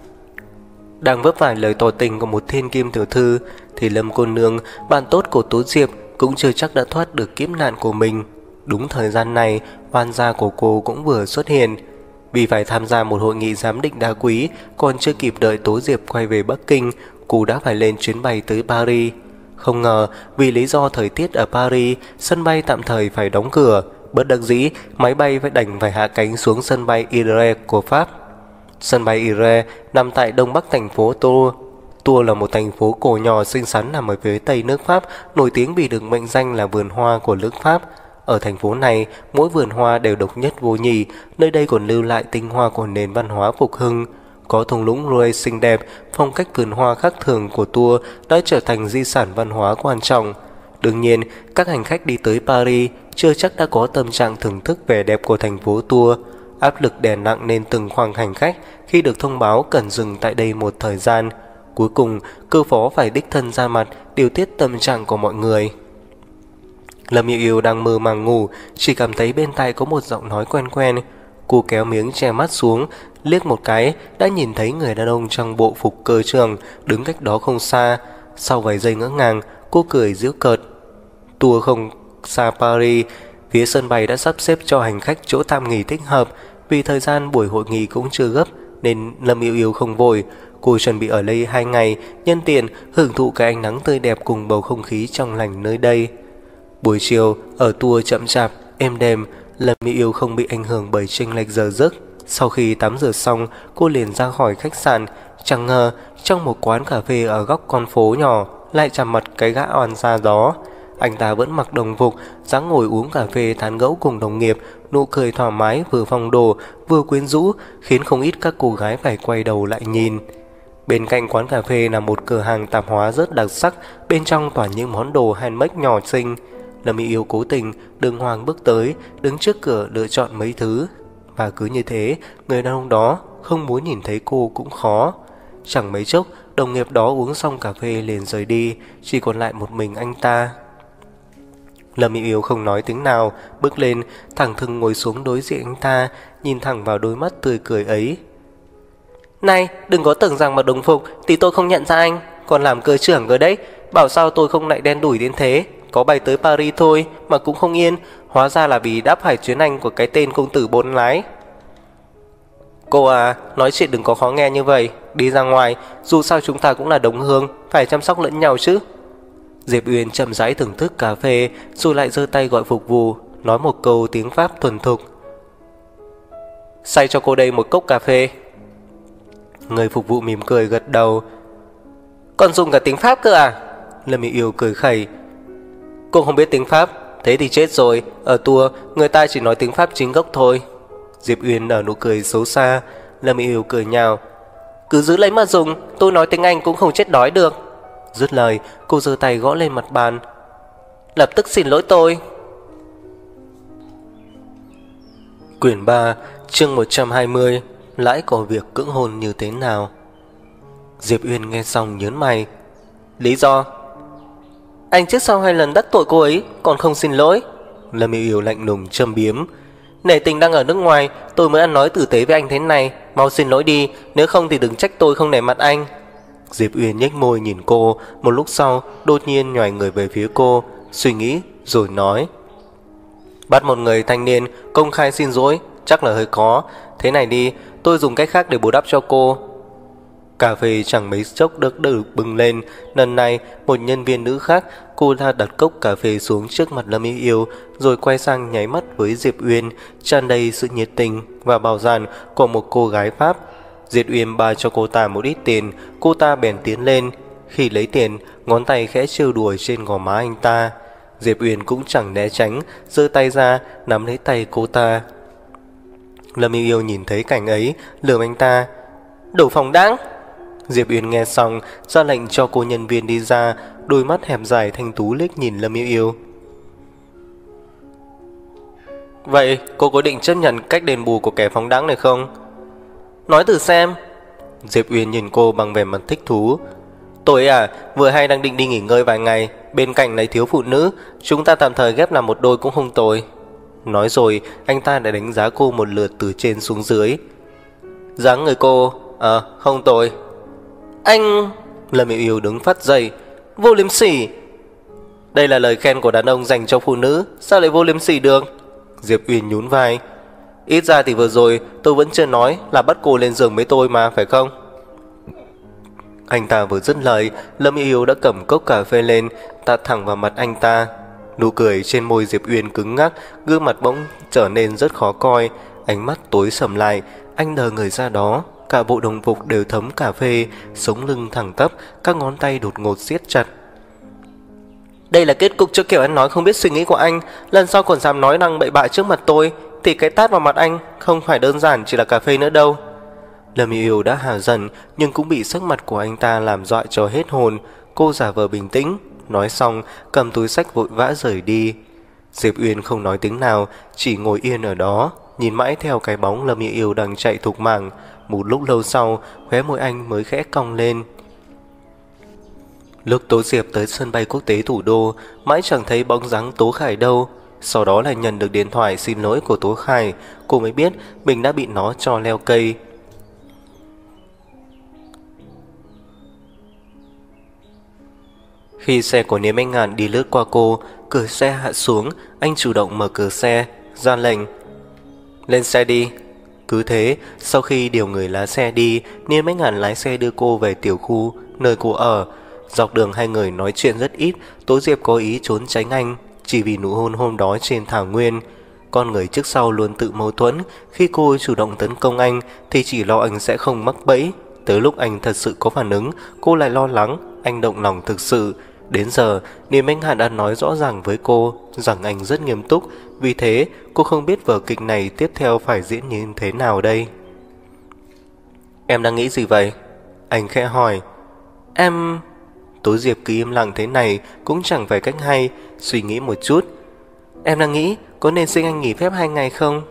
đang vấp phải lời tỏ tình của một thiên kim tiểu thư, thì Lâm cô nương, bạn tốt của Tố Diệp, cũng chưa chắc đã thoát được kiếp nạn của mình. Đúng thời gian này, oan gia của cô cũng vừa xuất hiện. Vì phải tham gia một hội nghị giám định đá quý, còn chưa kịp đợi Tố Diệp quay về Bắc Kinh, cô đã phải lên chuyến bay tới Paris. Không ngờ, vì lý do thời tiết ở Paris, sân bay tạm thời phải đóng cửa. Bất đắc dĩ, máy bay đành phải hạ cánh xuống sân bay Ypres của Pháp. Sân bay Ypres nằm tại đông bắc thành phố Tours. Tours là một thành phố cổ nhỏ xinh xắn nằm ở phía tây nước Pháp, nổi tiếng vì được mệnh danh là vườn hoa của nước Pháp. Ở thành phố này, mỗi vườn hoa đều độc nhất vô nhị, nơi đây còn lưu lại tinh hoa của nền văn hóa phục hưng. Có thung lũng Rouet xinh đẹp, phong cách vườn hoa khác thường của Tours đã trở thành di sản văn hóa quan trọng. Đương nhiên, các hành khách đi tới Paris chưa chắc đã có tâm trạng thưởng thức vẻ đẹp của thành phố Tours. Áp lực đè nặng lên từng khoang hành khách khi được thông báo cần dừng tại đây một thời gian. Cuối cùng, cơ phó phải đích thân ra mặt điều tiết tâm trạng của mọi người. Lâm Yêu Yêu đang mơ màng ngủ, chỉ cảm thấy bên tai có một giọng nói quen quen. Cô kéo miếng che mắt xuống, liếc một cái đã nhìn thấy người đàn ông trong bộ phục cơ trưởng đứng cách đó không xa. Sau vài giây ngỡ ngàng, cô cười giễu cợt. Tour không xa Paris, phía sân bay đã sắp xếp cho hành khách chỗ tạm nghỉ thích hợp. Vì thời gian buổi hội nghị cũng chưa gấp nên Lâm Yêu Yêu không vội. Cô chuẩn bị ở đây 2 ngày, nhân tiện hưởng thụ cái ánh nắng tươi đẹp cùng bầu không khí trong lành nơi đây. Buổi chiều ở tour chậm chạp, êm đềm, Lâm Mỹ Yêu không bị ảnh hưởng bởi chênh lệch giờ giấc. Sau khi tắm rửa xong, cô liền ra khỏi khách sạn. Chẳng ngờ trong một quán cà phê ở góc con phố nhỏ lại chạm mặt cái gã oan gia đó. Anh ta vẫn mặc đồng phục, dáng ngồi uống cà phê tán gẫu cùng đồng nghiệp, nụ cười thoải mái vừa phong độ vừa quyến rũ, khiến không ít các cô gái phải quay đầu lại nhìn. Bên cạnh quán cà phê là một cửa hàng tạp hóa rất đặc sắc, bên trong toàn những món đồ handmade nhỏ xinh. Lâm Mỹ Yêu cố tình đường hoàng bước tới, đứng trước cửa lựa chọn mấy thứ. Và cứ như thế, người đàn ông đó không muốn nhìn thấy cô cũng khó. Chẳng mấy chốc, đồng nghiệp đó uống xong cà phê liền rời đi, chỉ còn lại một mình anh ta. Lâm Mỹ Yêu không nói tiếng nào, bước lên, thẳng thừng ngồi xuống đối diện anh ta, nhìn thẳng vào đôi mắt tươi cười ấy. Này, đừng có tưởng rằng mặc đồng phục thì tôi không nhận ra anh, còn làm cơ trưởng cơ đấy. Bảo sao tôi không lại đen đủi đến thế, có bay tới Paris thôi mà cũng không yên. Hóa ra là vì đáp phải chuyến Anh của cái tên công tử bốn lái. Cô à, nói chuyện đừng có khó nghe như vậy. Đi ra ngoài, dù sao chúng ta cũng là đồng hương, phải chăm sóc lẫn nhau chứ. Diệp Uyên chậm rãi thưởng thức cà phê, rồi lại giơ tay gọi phục vụ, nói một câu tiếng Pháp thuần thục. Xay cho cô đây một cốc cà phê. Người phục vụ mỉm cười gật đầu. Còn dùng cả tiếng Pháp cơ à? Lâm Mỹ Yêu cười khẩy. Cô không biết tiếng Pháp, thế thì chết rồi. Ở tour, người ta chỉ nói tiếng Pháp chính gốc thôi. Diệp Uyên nở nụ cười xấu xa. Lâm Mỹ Yêu cười nhào. Cứ giữ lấy mà dùng, tôi nói tiếng Anh cũng không chết đói được. Dứt lời, cô giơ tay gõ lên mặt bàn. Lập tức xin lỗi tôi. Quyển 3, chương 120. Lãi của việc cưỡng hôn như thế nào? Diệp Uyên nghe xong nhớn mày. Lý do? Anh trước sau 2 lần đắc tội cô ấy còn không xin lỗi. Lâm Mỹ Yêu lạnh lùng châm biếm. Nể tình đang ở nước ngoài, tôi mới ăn nói tử tế với anh thế này. Mau xin lỗi đi, nếu không thì đừng trách tôi không nể mặt anh. Diệp Uyên nhếch môi nhìn cô. Một lúc sau đột nhiên nhoài người về phía cô, suy nghĩ rồi nói. Bắt một người thanh niên công khai xin lỗi chắc là hơi khó. Thế này đi, tôi dùng cách khác để bù đắp cho cô. Cà phê chẳng mấy chốc được bừng lên. Lần này một nhân viên nữ khác, cô ta đặt cốc cà phê xuống trước mặt Lâm Ý Yêu, rồi quay sang nháy mắt với Diệp Uyên, tràn đầy sự nhiệt tình và bảo dạn của một cô gái Pháp. Diệp Uyên ba cho cô ta một ít tiền, cô ta bèn tiến lên. Khi lấy tiền, ngón tay khẽ trêu đùa trên gò má anh ta. Diệp Uyên cũng chẳng né tránh, giơ tay ra nắm lấy tay cô ta. Lâm Yêu Yêu nhìn thấy cảnh ấy, lườm anh ta. Đồ phòng đáng. Diệp Uyên nghe xong, ra lệnh cho cô nhân viên đi ra, đôi mắt hẹp dài thanh tú liếc nhìn Lâm Yêu Yêu. Vậy cô có định chấp nhận cách đền bù của kẻ phóng đãng này không? Nói thử xem. Diệp Uyên nhìn cô bằng vẻ mặt thích thú. Tôi vừa hay đang định đi nghỉ ngơi vài ngày, bên cạnh này thiếu phụ nữ, chúng ta tạm thời ghép làm một đôi cũng không tồi. Nói rồi anh ta đã đánh giá cô một lượt từ trên xuống dưới. Dáng người cô không tồi. Anh... Lâm Yêu Yêu đứng phát dậy. Vô liêm sỉ. Đây là lời khen của đàn ông dành cho phụ nữ, sao lại vô liêm sỉ được? Diệp Uyên nhún vai. Ít ra thì vừa rồi tôi vẫn chưa nói là bắt cô lên giường với tôi mà, phải không? Anh ta vừa dứt lời, Lâm Yêu Yêu đã cầm cốc cà phê lên, tạt thẳng vào mặt anh ta. Nụ cười trên môi Diệp Uyên cứng ngắc, gương mặt bỗng trở nên rất khó coi, ánh mắt tối sầm lại, anh đờ người ra đó, cả bộ đồng phục đều thấm cà phê, sống lưng thẳng tắp, các ngón tay đột ngột siết chặt. Đây là kết cục cho kiểu ăn nói không biết suy nghĩ của anh, lần sau còn dám nói năng bậy bạ trước mặt tôi thì cái tát vào mặt anh không phải đơn giản chỉ là cà phê nữa đâu. Lâm Yêu Yêu đã hả giận nhưng cũng bị sắc mặt của anh ta làm dọa cho hết hồn. Cô giả vờ bình tĩnh, nói xong cầm túi xách vội vã rời đi. Diệp Uyên không nói tiếng nào, chỉ ngồi yên ở đó, nhìn mãi theo cái bóng Lâm Yêu Yêu đang chạy thục mạng. Một lúc lâu sau, khóe môi anh mới khẽ cong lên. Lúc Tố Diệp tới sân bay quốc tế thủ đô, mãi chẳng thấy bóng dáng Tố Khải đâu. Sau đó lại nhận được điện thoại xin lỗi của Tố Khải, cô mới biết mình đã bị nó cho leo cây. Khi xe của Niêm Anh Ngạn đi lướt qua cô, cửa xe hạ xuống, anh chủ động mở cửa xe, ra lệnh. Lên xe đi. Cứ thế, sau khi điều người lái xe đi, Niêm Anh Ngạn lái xe đưa cô về tiểu khu, nơi cô ở. Dọc đường hai người nói chuyện rất ít, Tố Diệp có ý trốn tránh anh, chỉ vì nụ hôn hôm đó trên thảo nguyên. Con người trước sau luôn tự mâu thuẫn, khi cô chủ động tấn công anh thì chỉ lo anh sẽ không mắc bẫy. Tới lúc anh thật sự có phản ứng, cô lại lo lắng anh động lòng thực sự. Đến giờ, Niêm Anh Ngạn đã nói rõ ràng với cô rằng anh rất nghiêm túc, vì thế cô không biết vở kịch này tiếp theo phải diễn như thế nào đây. Em đang nghĩ gì vậy? Anh khẽ hỏi. Em... Tố Diệp cứ im lặng thế này cũng chẳng phải cách hay, suy nghĩ một chút. Em đang nghĩ có nên xin anh nghỉ phép 2 ngày không?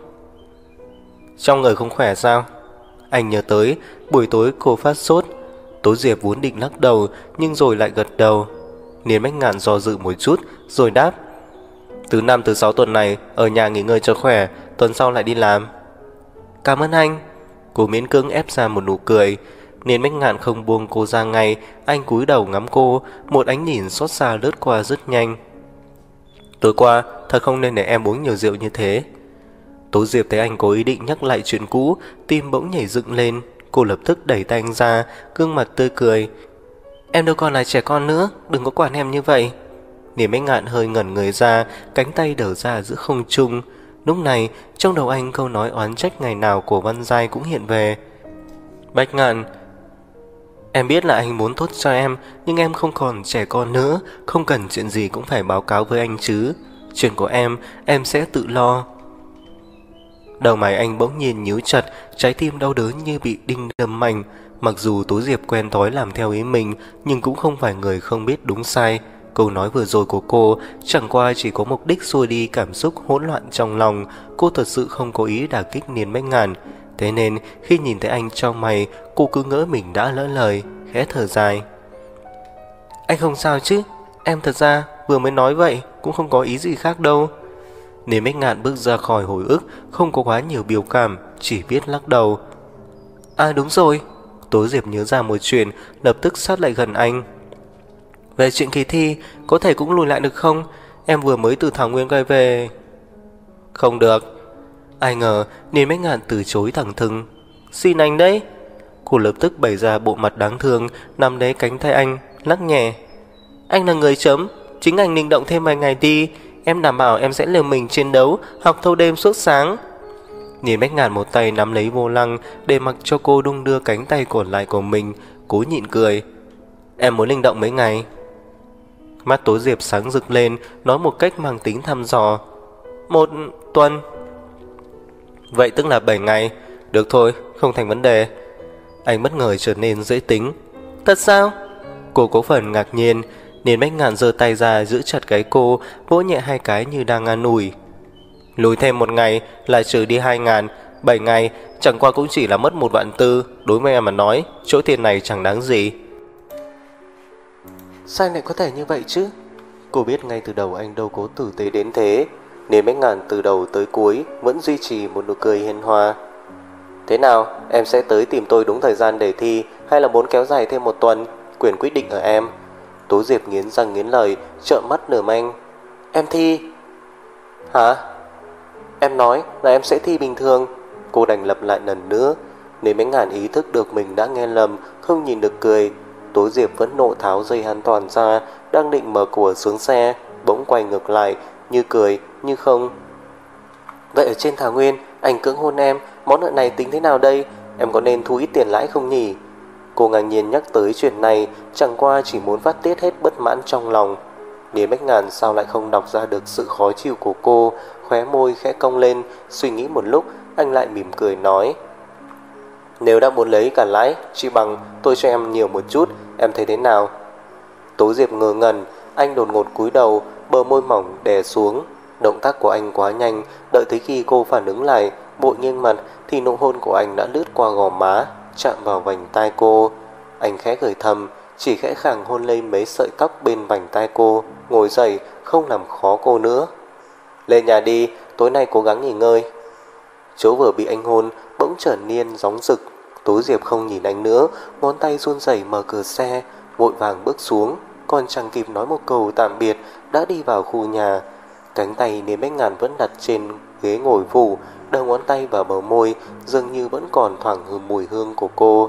Trong người không khỏe sao? Anh nhớ tới buổi tối cô phát sốt. Tố Diệp vốn định lắc đầu nhưng rồi lại gật đầu. Niên Bách Ngạn do dự một chút rồi đáp. Thứ 5 thứ 6 tuần này ở nhà nghỉ ngơi cho khỏe, tuần sau lại đi làm. Cảm ơn anh. Cô miễn cưỡng ép ra một nụ cười. Niên Bách Ngạn không buông cô ra ngay, anh cúi đầu ngắm cô, một ánh nhìn xót xa lướt qua rất nhanh. Tối qua thật không nên để em uống nhiều rượu như thế. Tố Diệp thấy anh có ý định nhắc lại chuyện cũ, tim bỗng nhảy dựng lên. Cô lập tức đẩy tay anh ra, gương mặt tươi cười. Em đâu còn là trẻ con nữa, đừng có quản em như vậy. Niên Bách Ngạn hơi ngẩn người ra, cánh tay đỡ ra giữa không trung. Lúc này trong đầu anh câu nói oán trách ngày nào của Văn Giai cũng hiện về. Bách Ngạn, em biết là anh muốn tốt cho em, nhưng em không còn trẻ con nữa, không cần chuyện gì cũng phải báo cáo với anh chứ. Chuyện của em sẽ tự lo. Đầu mày anh bỗng nhiên nhíu chặt, trái tim đau đớn như bị đinh đâm mạnh. Mặc dù Tố Diệp quen thói làm theo ý mình, nhưng cũng không phải người không biết đúng sai. Câu nói vừa rồi của cô chẳng qua chỉ có mục đích xua đi cảm xúc hỗn loạn trong lòng. Cô thật sự không có ý đả kích Niên Bách Ngạn. Thế nên khi nhìn thấy anh trong mày, cô cứ ngỡ mình đã lỡ lời, khẽ thở dài. Anh không sao chứ? Em thật ra vừa mới nói vậy, cũng không có ý gì khác đâu. Niên Bách Ngạn bước ra khỏi hồi ức, không có quá nhiều biểu cảm, chỉ biết lắc đầu. À đúng rồi. Tố Diệp nhớ ra một chuyện, lập tức sát lại gần anh. Về chuyện kỳ thi, có thể cũng lùi lại được không? Em vừa mới từ Thảo Nguyên quay về. Không được. Ai ngờ Niên Bách Ngạn từ chối thẳng thừng. Xin anh đấy. Cô lập tức bày ra bộ mặt đáng thương, nắm lấy cánh tay anh, lắc nhẹ. Anh là người chấm, chính anh linh động thêm vài ngày đi. Em đảm bảo em sẽ liều mình chiến đấu, học thâu đêm suốt sáng. Niên Bách Ngạn một tay nắm lấy vô lăng, để mặc cho cô đung đưa cánh tay còn lại của mình, cố nhịn cười. Em muốn linh động mấy ngày? Mắt Tố Diệp sáng rực lên, nói một cách mang tính thăm dò. 1 tuần. Vậy tức là 7 ngày. Được thôi, không thành vấn đề. Anh bất ngờ trở nên dễ tính. Thật sao? Cô có phần ngạc nhiên. Nên Bách Ngạn giơ tay ra giữ chặt gáy cô, vỗ nhẹ 2 cái như đang an ủi. Lùi thêm 1 ngày lại trừ đi 2.000, 7 ngày chẳng qua cũng chỉ là mất 1.400.000. Đối với em mà nói, chỗ tiền này chẳng đáng gì. Sao anh lại có thể như vậy chứ? Cô biết ngay từ đầu anh đâu có tử tế đến thế, nên Bách Ngạn từ đầu tới cuối vẫn duy trì một nụ cười hiền hòa. Thế nào, em sẽ tới tìm tôi đúng thời gian để thi, hay là muốn kéo dài thêm 1 tuần? Quyền quyết định ở em. Tố Diệp nghiến răng nghiến lời, trợn mắt nửa manh. Em thi? Hả? Em nói là em sẽ thi bình thường. Cô đành lặp lại lần nữa, nên Bách Ngạn ý thức được mình đã nghe lầm, không nhìn được cười. Tố Diệp vẫn nộ tháo dây an toàn ra, đang định mở cửa xuống xe, bỗng quay ngược lại, như cười, như không. Vậy ở trên Thảo Nguyên, anh cưỡng hôn em, món nợ này tính thế nào đây? Em có nên thu ít tiền lãi không nhỉ? Cô ngang nhiên nhắc tới chuyện này, chẳng qua chỉ muốn phát tiết hết bất mãn trong lòng. Nên Bách Ngạn sao lại không đọc ra được sự khó chịu của cô, khóe môi khẽ cong lên, suy nghĩ một lúc, anh lại mỉm cười nói. Nếu đã muốn lấy cả lãi, chỉ bằng tôi cho em nhiều một chút, em thấy thế nào? Tố Diệp ngơ ngẩn, anh đột ngột cúi đầu, bờ môi mỏng đè xuống. Động tác của anh quá nhanh, đợi tới khi cô phản ứng lại, vội nghiêng mặt thì nụ hôn của anh đã lướt qua gò má, chạm vào vành tai cô. Anh khẽ cười thầm, chỉ khẽ khàng hôn lên mấy sợi tóc bên vành tai cô, ngồi dậy, không làm khó cô nữa. Lên nhà đi, tối nay cố gắng nghỉ ngơi. Chỗ vừa bị anh hôn bỗng trở nên nóng rực. Tố Diệp không nhìn anh nữa, ngón tay run rẩy mở cửa xe, vội vàng bước xuống, còn chẳng kịp nói một câu tạm biệt đã đi vào khu nhà. Cánh tay Niềm Bách Ngạn vẫn đặt trên ghế ngồi phủ, đầu ngón tay vào bờ môi, dường như vẫn còn thoảng mùi hương của cô.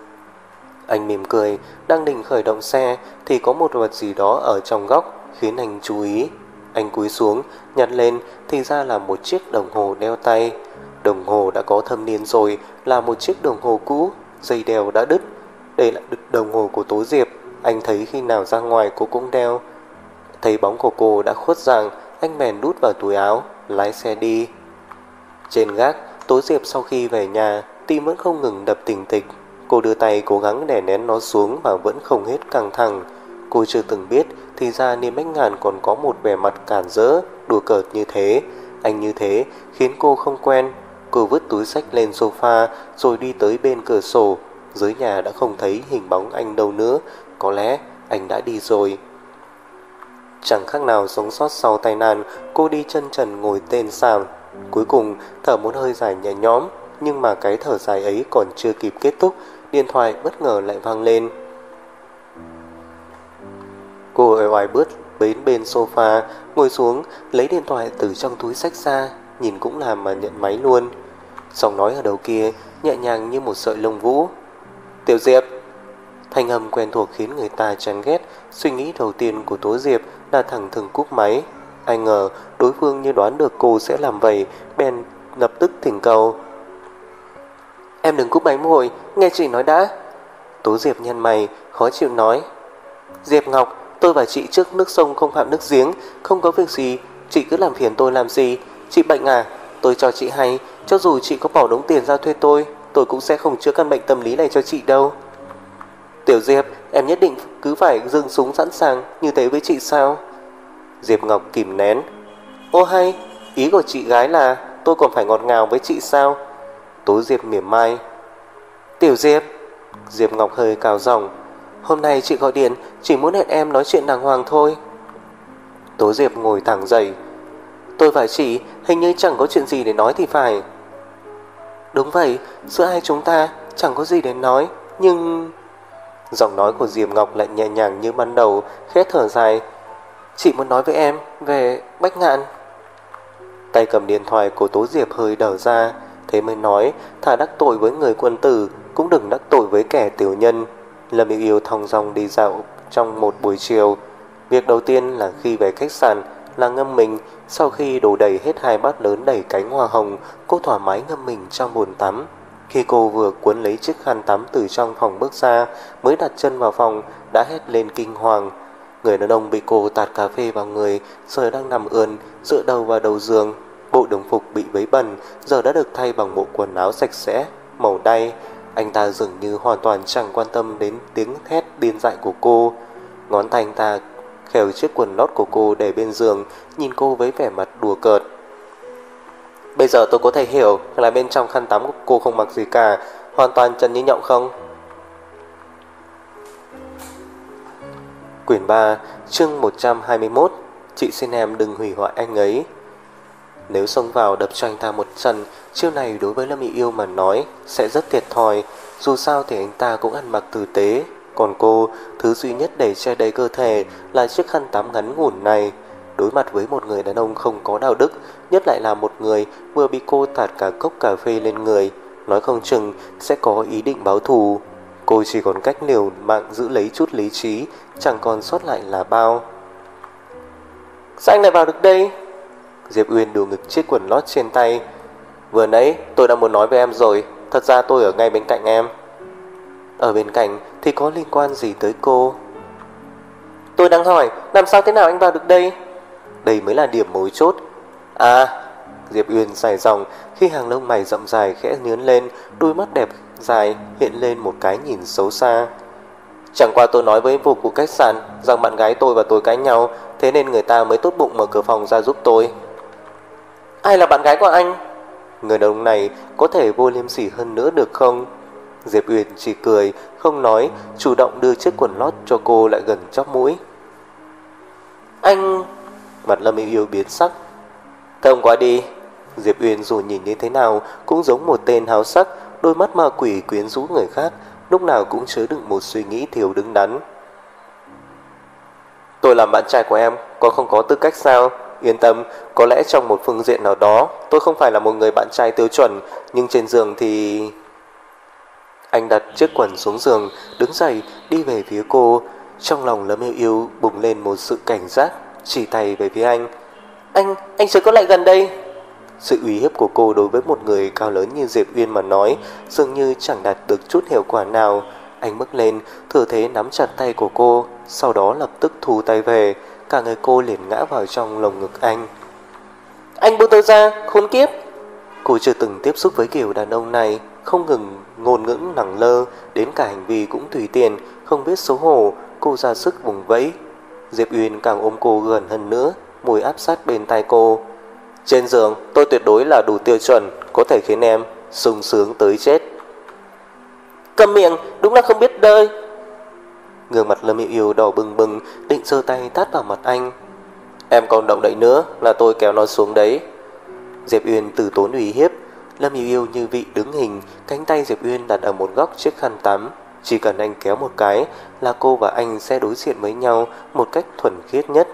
Anh mỉm cười, đang định khởi động xe thì có một vật gì đó ở trong góc khiến anh chú ý. Anh cúi xuống, nhặt lên thì ra là một chiếc đồng hồ đeo tay. Đồng hồ đã có thâm niên rồi, là một chiếc đồng hồ cũ, dây đeo đã đứt. Đây là đồng hồ của Tố Diệp, anh thấy khi nào ra ngoài cô cũng đeo. Thấy bóng của cô đã khuất dạng, anh bèn đút vào túi áo, lái xe đi. Trên gác, Tố Diệp sau khi về nhà, tim vẫn không ngừng đập thình thịch. Cô đưa tay cố gắng đè nén nó xuống mà vẫn không hết căng thẳng. Cô chưa từng biết thì ra Niềm Bách Ngạn còn có một vẻ mặt cản rỡ, đùa cợt như thế. Anh như thế khiến cô không quen. Cô vứt túi xách lên sofa rồi đi tới bên cửa sổ. Dưới nhà đã không thấy hình bóng anh đâu nữa. Có lẽ anh đã đi rồi. Chẳng khác nào sống sót sau tai nạn, cô đi chân trần ngồi tên sàn. Cuối cùng thở một hơi dài nhẹ nhõm, nhưng mà cái thở dài ấy còn chưa kịp kết thúc, điện thoại bất ngờ lại vang lên. Cô uể oải bước đến bên sofa, ngồi xuống, lấy điện thoại từ trong túi xách ra, nhìn cũng làm mà nhận máy luôn. Giọng nói ở đầu kia nhẹ nhàng như một sợi lông vũ. Tiểu Diệp. Thanh âm quen thuộc khiến người ta chán ghét. Suy nghĩ đầu tiên của Tố Diệp là thẳng thừng cúp máy. Ai ngờ đối phương như đoán được cô sẽ làm vậy, bèn lập tức thỉnh cầu. Em đừng cúp máy vội, nghe chị nói đã. Tố Diệp nhăn mày, khó chịu nói. Diệp Ngọc, tôi và chị trước nước sông không phạm nước giếng, không có việc gì, chị cứ làm phiền tôi làm gì. Chị bệnh à? Tôi cho chị hay, cho dù chị có bỏ đống tiền ra thuê tôi cũng sẽ không chữa căn bệnh tâm lý này cho chị đâu. Tiểu Diệp, em nhất định cứ phải giương súng sẵn sàng như thế với chị sao? Diệp Ngọc kìm nén. Ô hay, ý của chị gái là tôi còn phải ngọt ngào với chị sao? Tố Diệp mỉa mai. Tiểu Diệp. Diệp Ngọc hơi cào giọng. Hôm nay chị gọi điện chỉ muốn hẹn em nói chuyện đàng hoàng thôi. Tố Diệp ngồi thẳng dậy. Tôi và chị hình như chẳng có chuyện gì để nói thì phải. Đúng vậy, giữa hai chúng ta chẳng có gì để nói, nhưng... Giọng nói của Diệp Ngọc lại nhẹ nhàng như ban đầu, khẽ thở dài. Chị muốn nói với em về Bách Ngạn. Tay cầm điện thoại của Tố Diệp hơi đờ ra. Thế mới nói, thà đắc tội với người quân tử cũng đừng đắc tội với kẻ tiểu nhân. Lâm Yêu Yêu thong dong đi dạo trong một buổi chiều. Việc đầu tiên là khi về khách sạn là ngâm mình. Sau khi đổ đầy hết 2 bát lớn đầy cánh hoa hồng, cô thoải mái ngâm mình trong bồn tắm. Khi cô vừa cuốn lấy chiếc khăn tắm từ trong phòng bước ra, mới đặt chân vào phòng đã hét lên kinh hoàng. Người đàn ông bị cô tạt cà phê vào người, giờ đang nằm ườn, dựa đầu vào đầu giường. Bộ đồng phục bị vấy bẩn, giờ đã được thay bằng bộ quần áo sạch sẽ, màu đay. Anh ta dường như hoàn toàn chẳng quan tâm đến tiếng thét điên dại của cô. Ngón tay anh ta khều chiếc quần lót của cô để bên giường, nhìn cô với vẻ mặt đùa cợt. Bây giờ tôi có thể hiểu là bên trong khăn tắm của cô không mặc gì cả, hoàn toàn trần như nhộng không? Quyển 3, chương 121. Chị xin em đừng hủy hoại anh ấy. Nếu xông vào đập cho anh ta một trận, chiêu này đối với Lâm Mỹ Yêu mà nói sẽ rất thiệt thòi. Dù sao thì anh ta cũng ăn mặc tử tế, còn cô, thứ duy nhất để che đầy cơ thể là chiếc khăn tắm ngắn ngủn này. Đối mặt với một người đàn ông không có đạo đức, nhất lại là một người vừa bị cô tạt cả cốc cà phê lên người, nói không chừng sẽ có ý định báo thù. Cô chỉ còn cách liều mạng giữ lấy chút lý trí, chẳng còn sót lại là bao. Sao anh lại vào được đây? Diệp Uyên đùa ngực chiếc quần lót trên tay. Vừa nãy tôi đã muốn nói với em rồi, thật ra tôi ở ngay bên cạnh em. Ở bên cạnh thì có liên quan gì tới cô? Tôi đang hỏi, làm sao thế nào anh vào được đây? Đây mới là điểm mấu chốt. À, Diệp Uyên dài dòng, khi hàng lông mày rậm dài khẽ nhướng lên, đôi mắt đẹp dài hiện lên một cái nhìn xấu xa. Chẳng qua tôi nói với phục vụ khách sạn rằng bạn gái tôi và tôi cãi nhau, thế nên người ta mới tốt bụng mở cửa phòng ra giúp tôi. Ai là bạn gái của anh? Người đàn ông này có thể vô liêm sỉ hơn nữa được không? Diệp Uyên chỉ cười, không nói, chủ động đưa chiếc quần lót cho cô lại gần chóp mũi. Anh... Mặt Lâm Yêu Yêu biến sắc. Thơm quá đi. Diệp Uyên dù nhìn như thế nào cũng giống một tên háo sắc, đôi mắt ma quỷ quyến rũ người khác, lúc nào cũng chứa đựng một suy nghĩ thiếu đứng đắn. Tôi làm bạn trai của em, còn không có tư cách sao? Yên tâm, có lẽ trong một phương diện nào đó tôi không phải là một người bạn trai tiêu chuẩn, nhưng trên giường thì... Anh đặt chiếc quần xuống giường, đứng dậy đi về phía cô. Trong lòng Lâm Yêu Yêu bùng lên một sự cảnh giác, chỉ tay về phía anh. Anh chưa có lại gần đây. Sự uy hiếp của cô đối với một người cao lớn như Diệp Uyên mà nói dường như chẳng đạt được chút hiệu quả nào. Anh bước lên, thừa thế nắm chặt tay của cô, sau đó lập tức thu tay về. Cả người cô liền ngã vào trong lồng ngực anh. Anh buông tôi ra, khốn kiếp. Cô chưa từng tiếp xúc với kiểu đàn ông này, không ngừng ngôn ngữ lẳng lơ, đến cả hành vi cũng tùy tiện, không biết xấu hổ. Cô ra sức vùng vẫy. Diệp Uyên càng ôm cô gần hơn nữa, môi áp sát bên tai cô. Trên giường tôi tuyệt đối là đủ tiêu chuẩn, có thể khiến em sung sướng tới chết. Câm miệng, đúng là không biết đời. Gương mặt Lâm Yêu Yêu đỏ bừng bừng, định giơ tay tát vào mặt anh. Em còn động đậy nữa là tôi kéo nó xuống đấy. Diệp Uyên từ tốn uy hiếp. Lâm Yêu Yêu như vị đứng hình, cánh tay Diệp Uyên đặt ở một góc chiếc khăn tắm. Chỉ cần anh kéo một cái là cô và anh sẽ đối diện với nhau một cách thuần khiết nhất.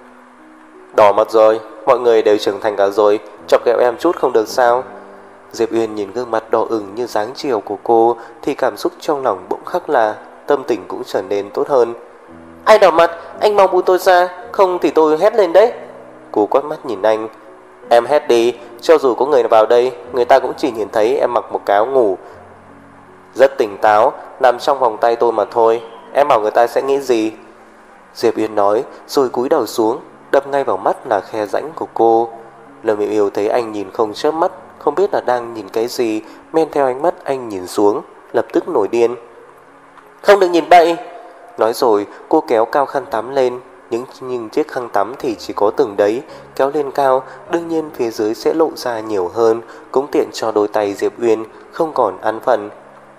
Đỏ mặt rồi, mọi người đều trưởng thành cả rồi, chọc ghẹo em chút không được sao? Diệp Uyên nhìn gương mặt đỏ ửng như dáng chiều của cô thì cảm xúc trong lòng bỗng khắc là tâm tình cũng trở nên tốt hơn. Ai đỏ mặt, anh mau buông tôi ra, không thì tôi hét lên đấy. Cô quát mắt nhìn anh. Em hét đi, cho dù có người vào đây, người ta cũng chỉ nhìn thấy em mặc một cái áo ngủ rất tỉnh táo, nằm trong vòng tay tôi mà thôi. Em bảo người ta sẽ nghĩ gì? Diệp Uyên nói rồi cúi đầu xuống, đập ngay vào mắt là khe rãnh của cô. Lâm Yêu Yêu thấy anh nhìn không chớp mắt, không biết là đang nhìn cái gì, men theo ánh mắt anh nhìn xuống, lập tức nổi điên. Không được nhìn bậy. Nói rồi cô kéo cao khăn tắm lên, nhưng chiếc khăn tắm thì chỉ có từng đấy, kéo lên cao, đương nhiên phía dưới sẽ lộ ra nhiều hơn, cũng tiện cho đôi tay Diệp Uyên không còn ăn phần.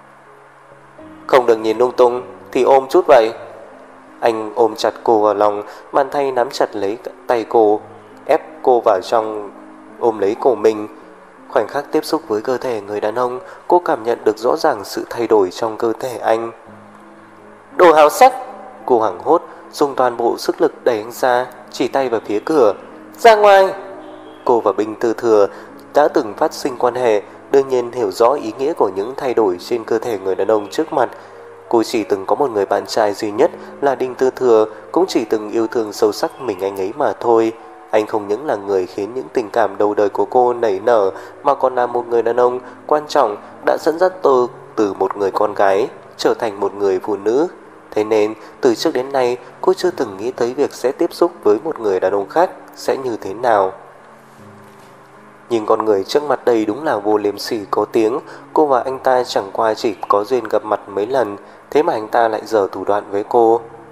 Không được nhìn lung tung thì ôm chút vậy. Anh ôm chặt cô vào lòng, bàn tay nắm chặt lấy tay cô, ép cô vào trong, ôm lấy cổ mình. Khoảnh khắc tiếp xúc với cơ thể người đàn ông, cô cảm nhận được rõ ràng sự thay đổi trong cơ thể anh. Đồ hào sắc. Cô hoảng hốt, dùng toàn bộ sức lực đẩy anh ra, chỉ tay vào phía cửa. Ra ngoài. Cô và Bình Tư Thừa đã từng phát sinh quan hệ, đương nhiên hiểu rõ ý nghĩa của những thay đổi trên cơ thể người đàn ông trước mặt. Cô chỉ từng có một người bạn trai duy nhất là Đinh Tư Thừa, cũng chỉ từng yêu thương sâu sắc mình anh ấy mà thôi. Anh không những là người khiến những tình cảm đầu đời của cô nảy nở, mà còn là một người đàn ông quan trọng đã dẫn dắt tôi từ một người con gái trở thành một người phụ nữ. Thế nên từ trước đến nay cô chưa từng nghĩ tới việc sẽ tiếp xúc với một người đàn ông khác sẽ như thế nào. Nhưng con người trước mặt đây đúng là vô liêm sỉ có tiếng. Cô và anh ta chẳng qua chỉ có duyên gặp mặt mấy lần, thế mà anh ta lại giở thủ đoạn với cô.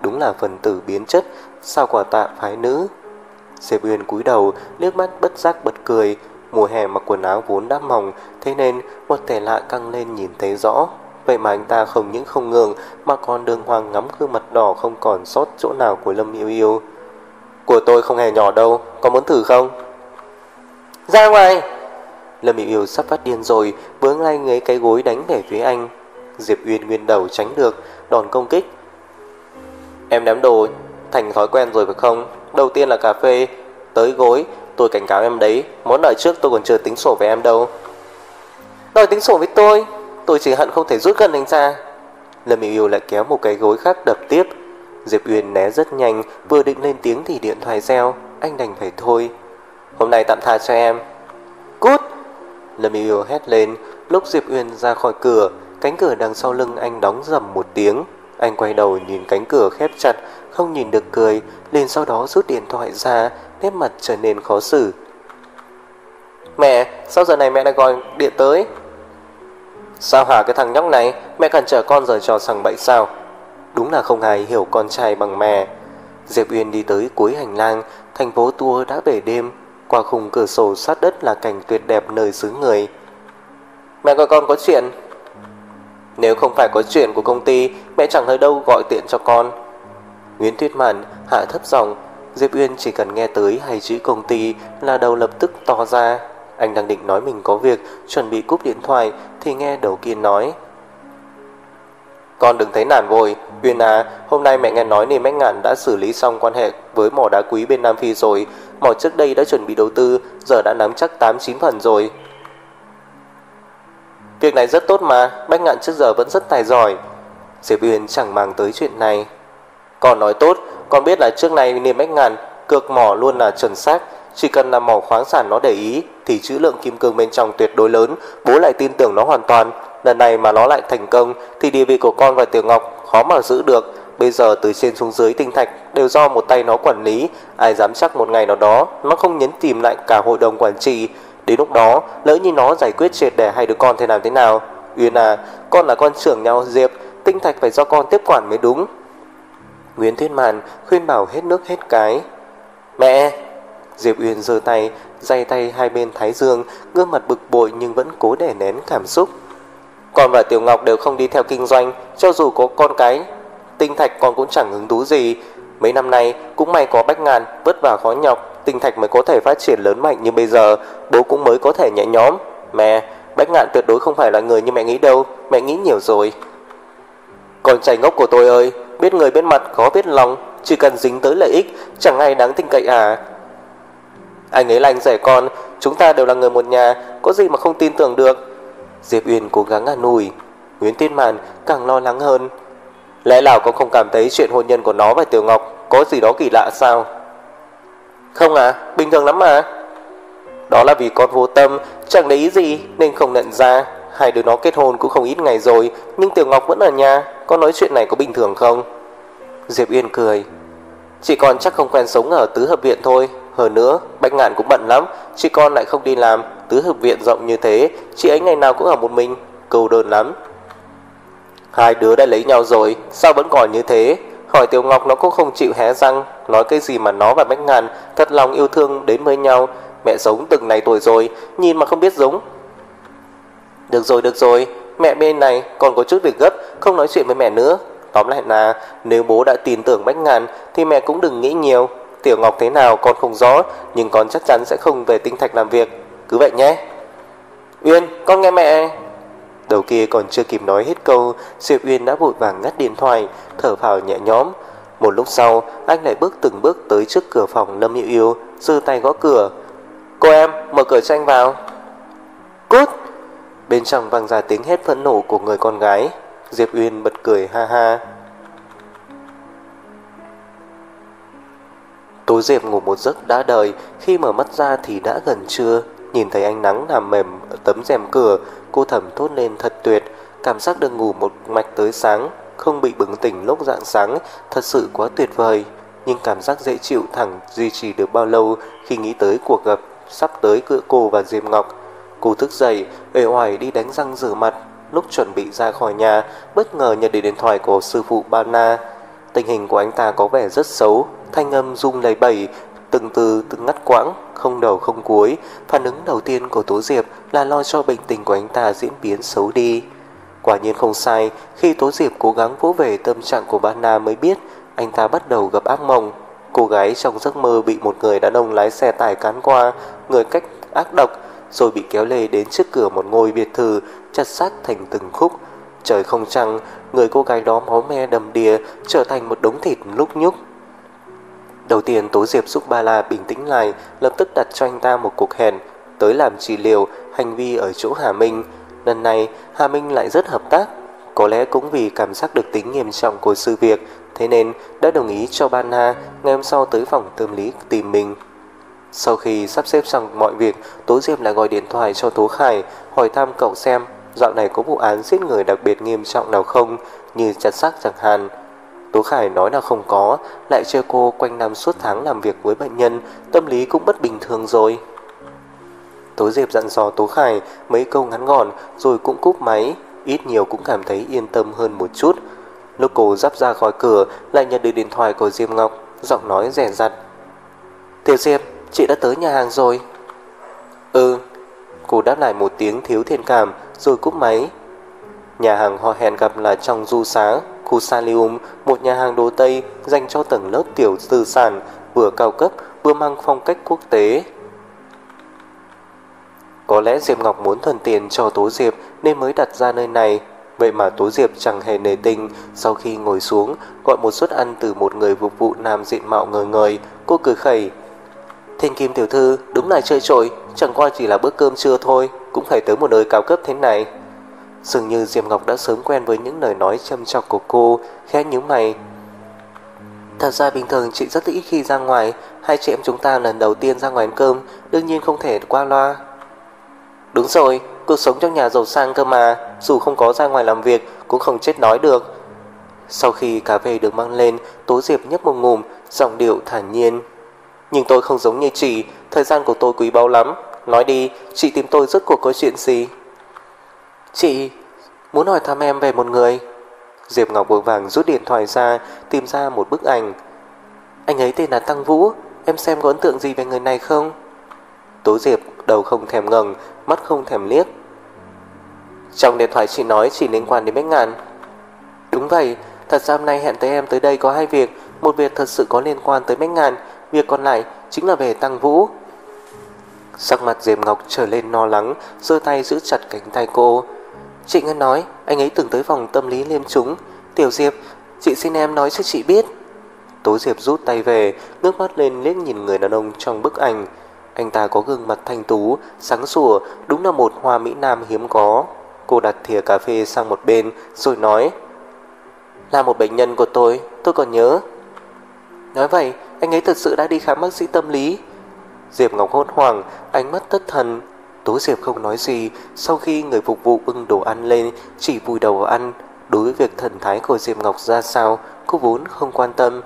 đúng là phần tử biến chất, sao quả tạ phái nữ. Diệp Uyên cúi đầu, liếc mắt bất giác bật cười. Mùa hè mặc quần áo vốn đã mỏng, thế nên một thể lạ căng lên nhìn thấy rõ. Vậy mà anh ta không những không ngừng mà còn đường hoàng ngắm gương mặt đỏ không còn sót chỗ nào của Lâm Yêu Yêu. Của tôi không hề nhỏ đâu, có muốn thử không? Ra ngoài! Lâm Yêu Yêu sắp phát điên rồi, vướng ngay lấy cái gối đánh về phía anh. Diệp Uyên nguyên đầu tránh được đòn công kích. Em ném đồ thành thói quen rồi phải không? Đầu tiên là cà phê, tới gối. Tôi cảnh cáo em đấy, món nợ trước tôi còn chưa tính sổ với em đâu. Đòi tính sổ với tôi chỉ hận không thể rút gần anh ra. Lâm Yêu Yêu lại kéo một cái gối khác đập tiếp. Diệp Uyên né rất nhanh, vừa định lên tiếng thì điện thoại reo. Anh đành phải thôi. Hôm nay tạm tha cho em. Cút! Lâm Yêu Yêu hét lên. Lúc Diệp Uyên ra khỏi cửa, cánh cửa đằng sau lưng anh đóng rầm một tiếng. Anh quay đầu nhìn cánh cửa khép chặt, không nhìn được cười, liền sau đó rút điện thoại ra, nét mặt trở nên khó xử. Mẹ, sao giờ này mẹ lại gọi điện tới? Sao hả cái thằng nhóc này, mẹ cần chờ con giờ trò sằng bậy sao? Đúng là không ai hiểu con trai bằng mẹ. Diệp Uyên đi tới cuối hành lang, thành phố tour đã về đêm. Qua khung cửa sổ sát đất là cảnh tuyệt đẹp nơi xứ người. Mẹ gọi con có chuyện. Nếu không phải có chuyện của công ty, mẹ chẳng hơi đâu gọi tiện cho con. Nguyễn Tuyết Mạn hạ thấp giọng. Diệp Uyên chỉ cần nghe tới hai chữ công ty là đầu lập tức to ra. Anh đang định nói mình có việc, chuẩn bị cúp điện thoại thì nghe đầu kia nói: Con đừng thấy nản vội, Uyên à, hôm nay mẹ nghe nói Niềm Bách Ngạn đã xử lý xong quan hệ với mỏ đá quý bên Nam Phi rồi. Mỏ trước đây đã chuẩn bị đầu tư, giờ đã nắm chắc 8-9 phần rồi. Việc này rất tốt mà, Bách Ngạn trước giờ vẫn rất tài giỏi. Diệp Uyên chẳng màng tới chuyện này. Con nói tốt, con biết là trước này Niềm Bách Ngạn cược mỏ luôn là chuẩn xác. Chỉ cần là mỏ khoáng sản nó để ý thì trữ lượng kim cương bên trong tuyệt đối lớn. Bố lại tin tưởng nó hoàn toàn. Lần này mà nó lại thành công thì địa vị của con và Tiểu Ngọc khó mà giữ được. Bây giờ từ trên xuống dưới tinh thạch đều do một tay nó quản lý. Ai dám chắc một ngày nào đó nó không nhấn tìm lại cả hội đồng quản trị. Đến lúc đó lỡ như nó giải quyết triệt để hai đứa con thế nào? Uyên à, con là con trưởng nhau Diệp, tinh thạch phải do con tiếp quản mới đúng. Nguyễn Tuyết Mạn khuyên bảo hết nước hết cái. Mẹ! Diệp Uyên giơ tay, day tay hai bên thái dương, gương mặt bực bội nhưng vẫn cố đè nén cảm xúc. Con và Tiểu Ngọc đều không đi theo kinh doanh, cho dù có con cái tinh thạch con cũng chẳng hứng thú gì. Mấy năm nay cũng may có Bách Ngạn vất vả khó nhọc, tinh thạch mới có thể phát triển lớn mạnh như bây giờ, bố cũng mới có thể nhẹ nhõm. Mẹ, Bách Ngạn tuyệt đối không phải là người như mẹ nghĩ đâu, mẹ nghĩ nhiều rồi. Con trai ngốc của tôi ơi, biết người biết mặt khó biết lòng, chỉ cần dính tới lợi ích chẳng ai đáng tin cậy à. Anh ấy là anh rể con, chúng ta đều là người một nhà, có gì mà không tin tưởng được. Diệp Uyên cố gắng an ủi. Nguyễn Tuyết Mạn càng lo lắng hơn. Lẽ nào con không cảm thấy chuyện hôn nhân của nó và Tiểu Ngọc có gì đó kỳ lạ sao? Không à, bình thường lắm mà. Đó là vì con vô tâm, chẳng để ý gì nên không nhận ra. Hai đứa nó kết hôn cũng không ít ngày rồi, nhưng Tiểu Ngọc vẫn ở nhà. Con nói chuyện này có bình thường không? Diệp Uyên cười. Chị con chắc không quen sống ở tứ hợp viện thôi. Hơn nữa Bách Ngạn cũng bận lắm, chị con lại không đi làm. Tứ hợp viện rộng như thế, chị ấy ngày nào cũng ở một mình, cô đơn lắm. Hai đứa đã lấy nhau rồi, sao vẫn còn như thế? Hỏi Tiểu Ngọc nó cũng không chịu hé răng. Nói cái gì mà nó và Bách Ngạn thật lòng yêu thương đến với nhau. Mẹ sống từng này tuổi rồi, nhìn mà không biết giống. Được rồi, mẹ bên này còn có chút việc gấp, không nói chuyện với mẹ nữa. Tóm lại là nếu bố đã tin tưởng Bách Ngạn thì mẹ cũng đừng nghĩ nhiều. Tiểu Ngọc thế nào con không rõ, nhưng con chắc chắn sẽ không về tinh thạch làm việc. Cứ vậy nhé. Uyên, con nghe mẹ. Đầu kia còn chưa kịp nói hết câu, Diệp Uyên đã vội vàng ngắt điện thoại, thở phào nhẹ nhõm. Một lúc sau, anh lại bước từng bước tới trước cửa phòng Lâm Yêu Yêu, giơ tay gõ cửa. Cô em, mở cửa cho anh vào. Cút! Bên trong vang ra tiếng hét phẫn nộ của người con gái. Diệp Uyên bật cười ha ha. Tối Diệp ngủ một giấc đã đời, khi mở mắt ra thì đã gần trưa. Nhìn thấy ánh nắng nằm mềm ở tấm rèm cửa, cô thầm thốt lên thật tuyệt. Cảm giác được ngủ một mạch tới sáng, không bị bừng tỉnh lúc rạng sáng, thật sự quá tuyệt vời. Nhưng cảm giác dễ chịu thẳng duy trì được bao lâu khi nghĩ tới cuộc gặp sắp tới giữa cô và Diệp Ngọc. Cô thức dậy, uể oải đi đánh răng rửa mặt. Lúc chuẩn bị ra khỏi nhà, bất ngờ nhận được điện thoại của sư phụ Bana. Tình hình của anh ta có vẻ rất xấu, thanh âm rung lẩy bẩy, từng từ từng ngắt quãng, không đầu không cuối. Phản ứng đầu tiên của Tố Diệp là lo cho bệnh tình của anh ta diễn biến xấu đi. Quả nhiên không sai, khi Tố Diệp cố gắng vỗ về tâm trạng của Banna mới biết anh ta bắt đầu gặp ác mộng. Cô gái trong giấc mơ bị một người đàn ông lái xe tải cán qua, người cách ác độc, rồi bị kéo lê đến trước cửa một ngôi biệt thự, chặt xác thành từng khúc. Trời không trăng, người cô gái đó máu me đầm đìa, trở thành một đống thịt lúc nhúc. Đầu tiên Tố Diệp giúp Ba La bình tĩnh lại, lập tức đặt cho anh ta một cuộc hẹn tới làm trị liệu hành vi ở chỗ Hà Minh. Lần này Hà Minh lại rất hợp tác, có lẽ cũng vì cảm giác được tính nghiêm trọng của sự việc, thế nên đã đồng ý cho Ba La ngày hôm sau tới phòng tâm lý tìm mình. Sau khi sắp xếp xong mọi việc, Tố Diệp lại gọi điện thoại cho Tố Khải, hỏi thăm cậu xem dạo này có vụ án giết người đặc biệt nghiêm trọng nào không, như chặt xác chẳng hạn. Tố Khải nói là không có, lại chơi cô quanh năm suốt tháng làm việc với bệnh nhân, tâm lý cũng bất bình thường rồi. Tố Diệp dặn dò Tố Khải mấy câu ngắn gọn rồi cũng cúp máy, ít nhiều cũng cảm thấy yên tâm hơn một chút. Lúc cô sắp ra khỏi cửa lại nhận được điện thoại của Diệp Ngọc, giọng nói dè dặt. Tiểu Diệp, chị đã tới nhà hàng rồi. Ừ, cô đáp lại một tiếng thiếu thiện cảm rồi cúp máy. Nhà hàng họ hẹn gặp là trong du xá, khu Salium, một nhà hàng đồ Tây dành cho tầng lớp tiểu tư sản, vừa cao cấp vừa mang phong cách quốc tế. Có lẽ Diệp Ngọc muốn thuận tiện cho Tố Diệp nên mới đặt ra nơi này. Vậy mà Tố Diệp chẳng hề nể tình. Sau khi ngồi xuống, gọi một suất ăn từ một người phục vụ nam diện mạo ngời ngời, cô cười khẩy. Thiên Kim tiểu thư đúng là chơi trội, chẳng qua chỉ là bữa cơm trưa thôi, cũng phải tới một nơi cao cấp thế này. Dường như Diệp Ngọc đã sớm quen với những lời nói châm chọc của cô, khẽ nhíu mày. Thật ra bình thường chị rất ít khi ra ngoài, hai chị em chúng ta lần đầu tiên ra ngoài ăn cơm, đương nhiên không thể qua loa. Đúng rồi, cuộc sống trong nhà giàu sang cơ mà, dù không có ra ngoài làm việc cũng không chết đói được. Sau khi cà phê được mang lên, Tố Diệp nhấp một ngụm, giọng điệu thản nhiên. Nhưng tôi không giống như chị, thời gian của tôi quý báu lắm. Nói đi, chị tìm tôi rốt cuộc có chuyện gì? Chị muốn hỏi thăm em về một người. Diệp Ngọc vội vàng rút điện thoại ra, tìm ra một bức ảnh. Anh ấy tên là Tăng Vũ, em xem có ấn tượng gì về người này không? Tố Diệp đầu không thèm ngẩng, mắt không thèm liếc. Trong điện thoại chị nói chỉ liên quan đến Bách Ngạn. Đúng vậy, thật ra hôm nay hẹn tới em tới đây có hai việc. Một việc thật sự có liên quan tới Bách Ngạn, việc còn lại chính là về Tăng Vũ. Sắc mặt Diệp Ngọc trở lên lo lắng, giơ tay giữ chặt cánh tay cô. Chị nghe nói anh ấy từng tới phòng tâm lý liêm chúng. Tiểu Diệp, chị xin em nói cho chị biết. Tố Diệp rút tay về, ngước mắt lên liếc nhìn người đàn ông trong bức ảnh. Anh ta có gương mặt thanh tú, sáng sủa, đúng là một hoa mỹ nam hiếm có. Cô đặt thìa cà phê sang một bên rồi nói. Là một bệnh nhân của tôi còn nhớ. Nói vậy, anh ấy thật sự đã đi khám bác sĩ tâm lý. Diệp Ngọc hốt hoảng, ánh mắt thất thần. Tố Diệp không nói gì. Sau khi người phục vụ bưng đồ ăn lên, chỉ vùi đầu vào ăn. Đối với việc thần thái của Diệp Ngọc ra sao, cô vốn không quan tâm.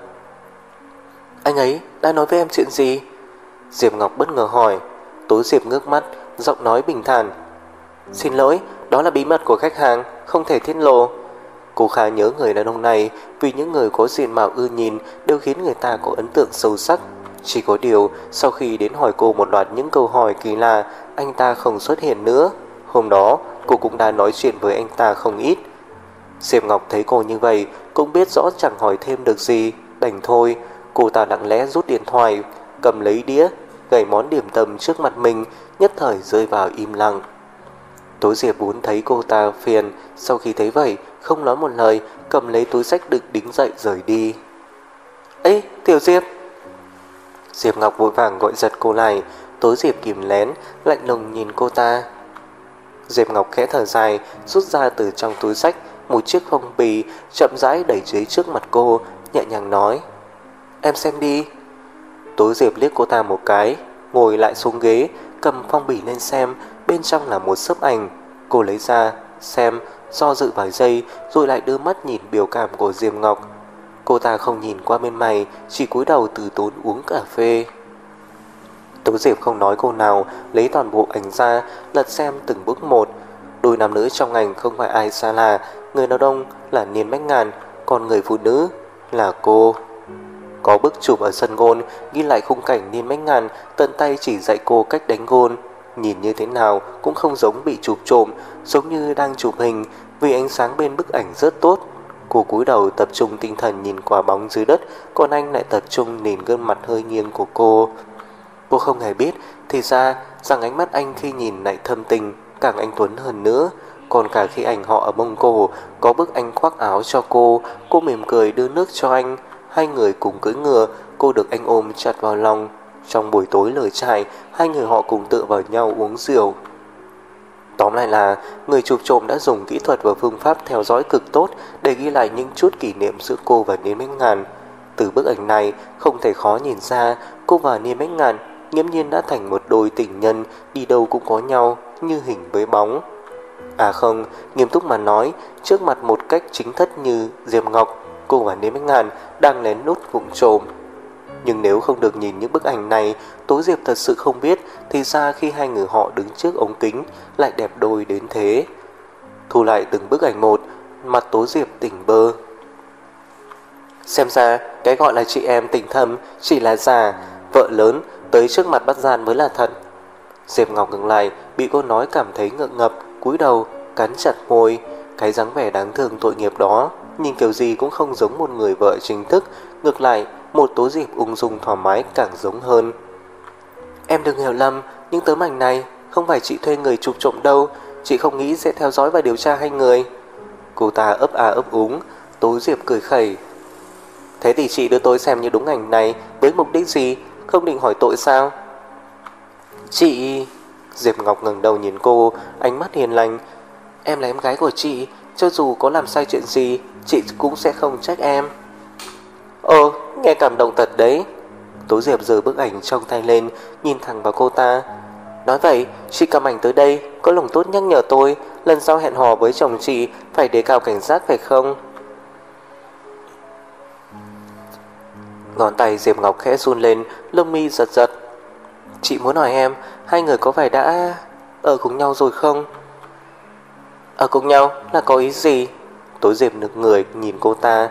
Anh ấy đã nói với em chuyện gì? Diệp Ngọc bất ngờ hỏi. Tố Diệp ngước mắt, giọng nói bình thản. Xin lỗi, đó là bí mật của khách hàng, không thể tiết lộ. Cô khá nhớ người đàn ông này, vì những người có diện mạo ưa nhìn đều khiến người ta có ấn tượng sâu sắc. Chỉ có điều, sau khi đến hỏi cô một loạt những câu hỏi kỳ lạ, anh ta không xuất hiện nữa. Hôm đó, cô cũng đã nói chuyện với anh ta không ít. Diệp Ngọc thấy cô như vậy, cũng biết rõ chẳng hỏi thêm được gì, đành thôi. Cô ta lặng lẽ rút điện thoại, cầm lấy đĩa, gảy món điểm tâm trước mặt mình, nhất thời rơi vào im lặng. Tố Diệp vốn thấy cô ta phiền, sau khi thấy vậy, không nói một lời, cầm lấy túi xách đựng đứng dậy rời đi. Ê, Tiểu Diệp! Diệp Ngọc vội vàng gọi giật cô lại. Tố Diệp kìm lén, lạnh lùng nhìn cô ta. Diệp Ngọc khẽ thở dài, rút ra từ trong túi xách một chiếc phong bì, chậm rãi đẩy dưới trước mặt cô, nhẹ nhàng nói. Em xem đi. Tố Diệp liếc cô ta một cái, ngồi lại xuống ghế, cầm phong bì lên xem. Bên trong là một xấp ảnh. Cô lấy ra, xem, do dự vài giây, rồi lại đưa mắt nhìn biểu cảm của Diệp Ngọc. Cô ta không nhìn qua bên mày, chỉ cúi đầu từ tốn uống cà phê. Tố Diệp không nói câu nào, lấy toàn bộ ảnh ra, lật xem từng bức một. Đôi nam nữ trong ảnh không phải ai xa lạ, người đàn ông là Niên Bách Ngạn, còn người phụ nữ là cô. Có bức chụp ở sân gôn ghi lại khung cảnh Niên Bách Ngàn tận tay chỉ dạy cô cách đánh gôn. Nhìn như thế nào cũng không giống bị chụp trộm, giống như đang chụp hình, vì ánh sáng bên bức ảnh rất tốt. Cô cúi đầu tập trung tinh thần nhìn quả bóng dưới đất, còn anh lại tập trung nhìn gương mặt hơi nghiêng của cô. Cô không hề biết thì ra rằng ánh mắt anh khi nhìn lại thâm tình, càng anh tuấn hơn nữa. Còn cả khi ảnh họ ở Mông Cổ, có bức anh khoác áo cho cô mỉm cười đưa nước cho anh. Hai người cùng cưỡi ngựa, cô được anh ôm chặt vào lòng. Trong buổi tối lửa trại, hai người họ cùng tựa vào nhau uống rượu. Tóm lại là người chụp trộm đã dùng kỹ thuật và phương pháp theo dõi cực tốt để ghi lại những chút kỷ niệm giữa cô và Niên Bách Ngàn. Từ bức ảnh này không thể khó nhìn ra cô và Niên Bách Ngàn nghiễm nhiên đã thành một đôi tình nhân, đi đâu cũng có nhau như hình với bóng. À không, nghiêm túc mà nói, trước mặt một cách chính thức như Diệp Ngọc, cô và Niên Bách Ngàn đang lén lút vụng trộm. Nhưng nếu không được nhìn những bức ảnh này, Tố Diệp thật sự không biết thì ra khi hai người họ đứng trước ống kính lại đẹp đôi đến thế. Thu lại từng bức ảnh một, mặt Tố Diệp tỉnh bơ. Xem ra cái gọi là chị em tình thâm chỉ là giả, vợ lớn tới trước mặt bắt gian mới là thật. Diệp Ngọc ngừng lại, bị cô nói cảm thấy ngượng ngập, cúi đầu cắn chặt môi. Cái dáng vẻ đáng thương tội nghiệp đó nhìn kiểu gì cũng không giống một người vợ chính thức, ngược lại một Tố Diệp ung dung thoải mái càng giống hơn. Em đừng hiểu lầm, những tấm ảnh này không phải chị thuê người chụp trộm đâu, chị không nghĩ sẽ theo dõi và điều tra hai người. Cô ta ấp a ấp úng. Tố Diệp cười khẩy. Thế thì chị đưa tôi xem như đúng ảnh này với mục đích gì, không định hỏi tội sao? Chị... Diệp Ngọc ngẩng đầu nhìn cô, ánh mắt hiền lành. Em là em gái của chị, cho dù có làm sai chuyện gì chị cũng sẽ không trách em. Ồ, nghe cảm động thật đấy. Tố Diệp giơ bức ảnh trong tay lên, nhìn thẳng vào cô ta. Nói vậy, chị cầm ảnh tới đây có lòng tốt nhắc nhở tôi lần sau hẹn hò với chồng chị phải đề cao cảnh giác phải không? Ngón tay Diệp Ngọc khẽ run lên, lông mi giật giật. Chị muốn hỏi em, hai người có phải đã ở cùng nhau rồi không? Ở cùng nhau là có ý gì? Tố Diệp nực người nhìn cô ta.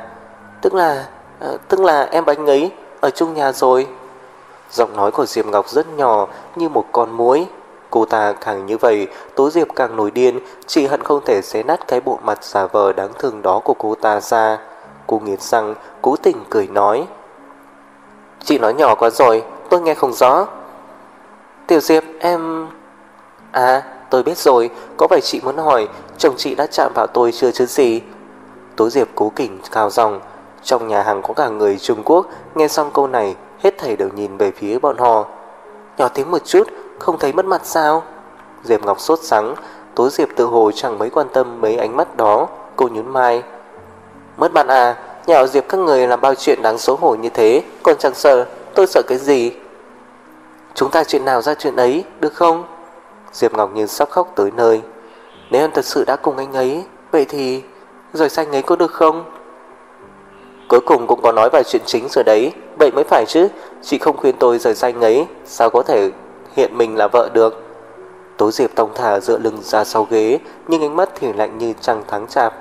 Tức là em và anh ấy ở chung nhà rồi. Giọng nói của Diệp Ngọc rất nhỏ như một con muỗi. Cô ta càng như vậy, Tố Diệp càng nổi điên, chỉ hận không thể xé nát cái bộ mặt giả vờ đáng thương đó của cô ta ra. Cô nghiến răng, cố tình cười nói. Chị nói nhỏ quá rồi, tôi nghe không rõ. Tiểu Diệp, em... À, tôi biết rồi, có phải chị muốn hỏi chồng chị đã chạm vào tôi chưa chứ gì? Tố Diệp cố kỉnh cao giọng. Trong nhà hàng có cả người Trung Quốc, nghe xong câu này hết thảy đều nhìn về phía bọn họ. Nhỏ tiếng một chút, không thấy mất mặt sao? Diệp Ngọc sốt sắng. Tố Diệp tự hồ chẳng mấy quan tâm mấy ánh mắt đó. Cô nhún vai. Mất mặt à? Nhà họ Diệp các người làm bao chuyện đáng xấu hổ như thế còn chẳng sợ, tôi sợ cái gì? Chúng ta chuyện nào ra chuyện ấy, được không? Diệp Ngọc như sắp khóc tới nơi. Nếu em thật sự đã cùng anh ấy, vậy thì rời xa anh ấy có được không? Cuối cùng cũng có nói vào chuyện chính rồi đấy, vậy mới phải chứ. Chị không khuyên tôi rời xa anh ấy, sao có thể hiện mình là vợ được? Tố Diệp thong thả dựa lưng ra sau ghế, nhưng ánh mắt thì lạnh như trăng tháng chạp.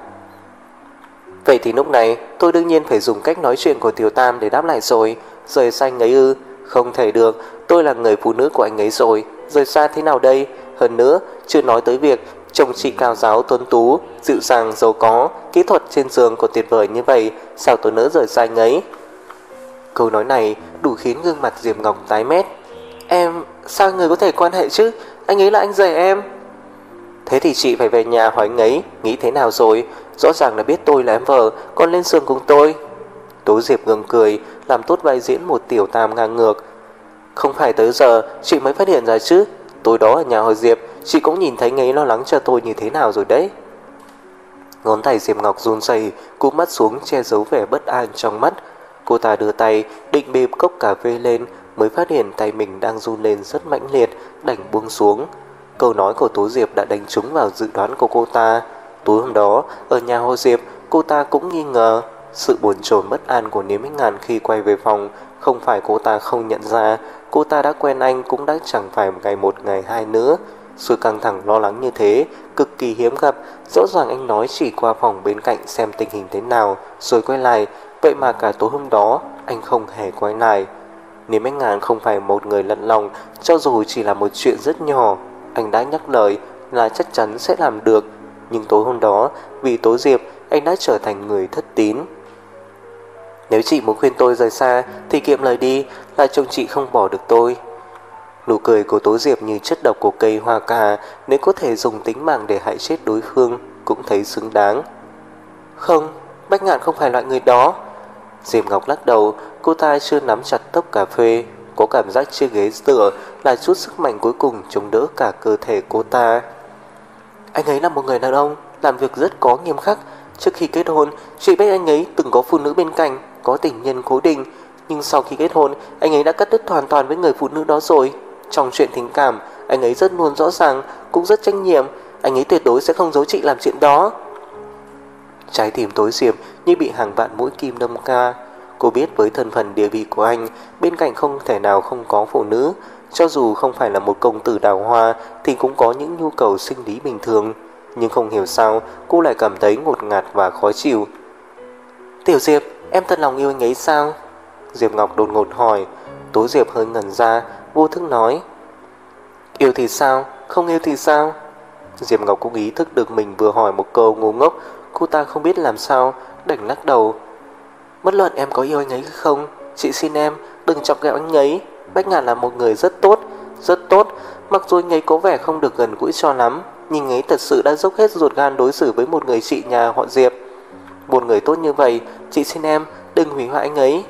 Vậy thì lúc này tôi đương nhiên phải dùng cách nói chuyện của Tiểu Tam để đáp lại rồi. Rời xa anh ấy ư? Không thể được, tôi là người phụ nữ của anh ấy rồi, rời xa thế nào đây? Hơn nữa, chưa nói tới việc chồng chị cao giáo tuấn tú, dịu dàng giàu có, kỹ thuật trên giường còn tuyệt vời như vậy, sao tôi nỡ rời xa anh ấy? Câu nói này đủ khiến gương mặt Diệp Ngọc tái mét. Em, sao người có thể quan hệ chứ? Anh ấy là anh rể em. Thế thì chị phải về nhà hỏi anh ấy nghĩ thế nào rồi. Rõ ràng là biết tôi là em vợ, còn lên giường cùng tôi. Tố Diệp ngừng cười, làm tốt vai diễn một Tiểu Tam ngang ngược. Không phải tới giờ chị mới phát hiện ra chứ? Tối đó ở nhà họ Diệp, chị cũng nhìn thấy anh ấy lo lắng cho tôi như thế nào rồi đấy. Ngón tay Diệp Ngọc run rẩy, cúi mắt xuống che giấu vẻ bất an trong mắt. Cô ta đưa tay định bê cốc cà phê lên, mới phát hiện tay mình đang run lên rất mãnh liệt, đành buông xuống. Câu nói của Tố Diệp đã đánh trúng vào dự đoán của cô ta. Tối hôm đó ở nhà họ Diệp, cô ta cũng nghi ngờ. Sự bồn chồn bất an của Niêm Bích Ngàn khi quay về phòng không phải cô ta không nhận ra. Cô ta đã quen anh cũng đã chẳng phải ngày một ngày hai nữa. Sự căng thẳng lo lắng như thế cực kỳ hiếm gặp. Rõ ràng anh nói chỉ qua phòng bên cạnh xem tình hình thế nào rồi quay lại, Vậy mà cả tối hôm đó anh không hề quay lại. Nếu Bách Ngạn không phải một người lận lòng, cho dù chỉ là một chuyện rất nhỏ, anh đã nhắc lời là chắc chắn sẽ làm được. Nhưng tối hôm đó, vì Tố Diệp, anh đã trở thành người thất tín. Nếu chị muốn khuyên tôi rời xa thì kiệm lời đi, là chồng chị không bỏ được tôi. Nụ cười của Tố Diệp như chất độc của cây hoa cà, nếu có thể dùng tính mạng để hại chết đối phương cũng thấy xứng đáng. Không, Bách Ngạn không phải loại người đó. Diệp Ngọc lắc đầu, cô ta chưa nắm chặt tốc cà phê, có cảm giác chiếc ghế tựa là chút sức mạnh cuối cùng chống đỡ cả cơ thể cô ta. Anh ấy là một người đàn ông, làm việc rất có nghiêm khắc. Trước khi kết hôn, chị biết anh ấy từng có phụ nữ bên cạnh, có tình nhân cố định. Nhưng sau khi kết hôn, anh ấy đã cắt đứt hoàn toàn với người phụ nữ đó rồi. Trong chuyện tình cảm, anh ấy rất luôn rõ ràng, cũng rất trách nhiệm. Anh ấy tuyệt đối sẽ không giấu chị làm chuyện đó. Trái tim Tối Diệp như bị hàng vạn mũi kim đâm ca. Cô biết với thân phận địa vị của anh, bên cạnh không thể nào không có phụ nữ. Cho dù không phải là một công tử đào hoa thì cũng có những nhu cầu sinh lý bình thường. Nhưng không hiểu sao cô lại cảm thấy ngột ngạt và khó chịu. Tiểu Diệp, em thật lòng yêu anh ấy sao? Diệp Ngọc đột ngột hỏi. Tố Diệp hơi ngẩn ra, vô thức nói. Yêu thì sao, không yêu thì sao? Diệp Ngọc cũng ý thức được mình vừa hỏi một câu ngu ngốc. Cô ta không biết làm sao, đành lắc đầu. Bất luận em có yêu anh ấy không, chị xin em đừng chọc ghẹo anh ấy. Bách Ngạn là một người rất tốt, rất tốt. Mặc dù anh ấy có vẻ không được gần gũi cho lắm, nhưng anh ấy thật sự đã dốc hết ruột gan đối xử với một người chị nhà họ Diệp. Một người tốt như vậy, chị xin em đừng hủy hoại anh ấy.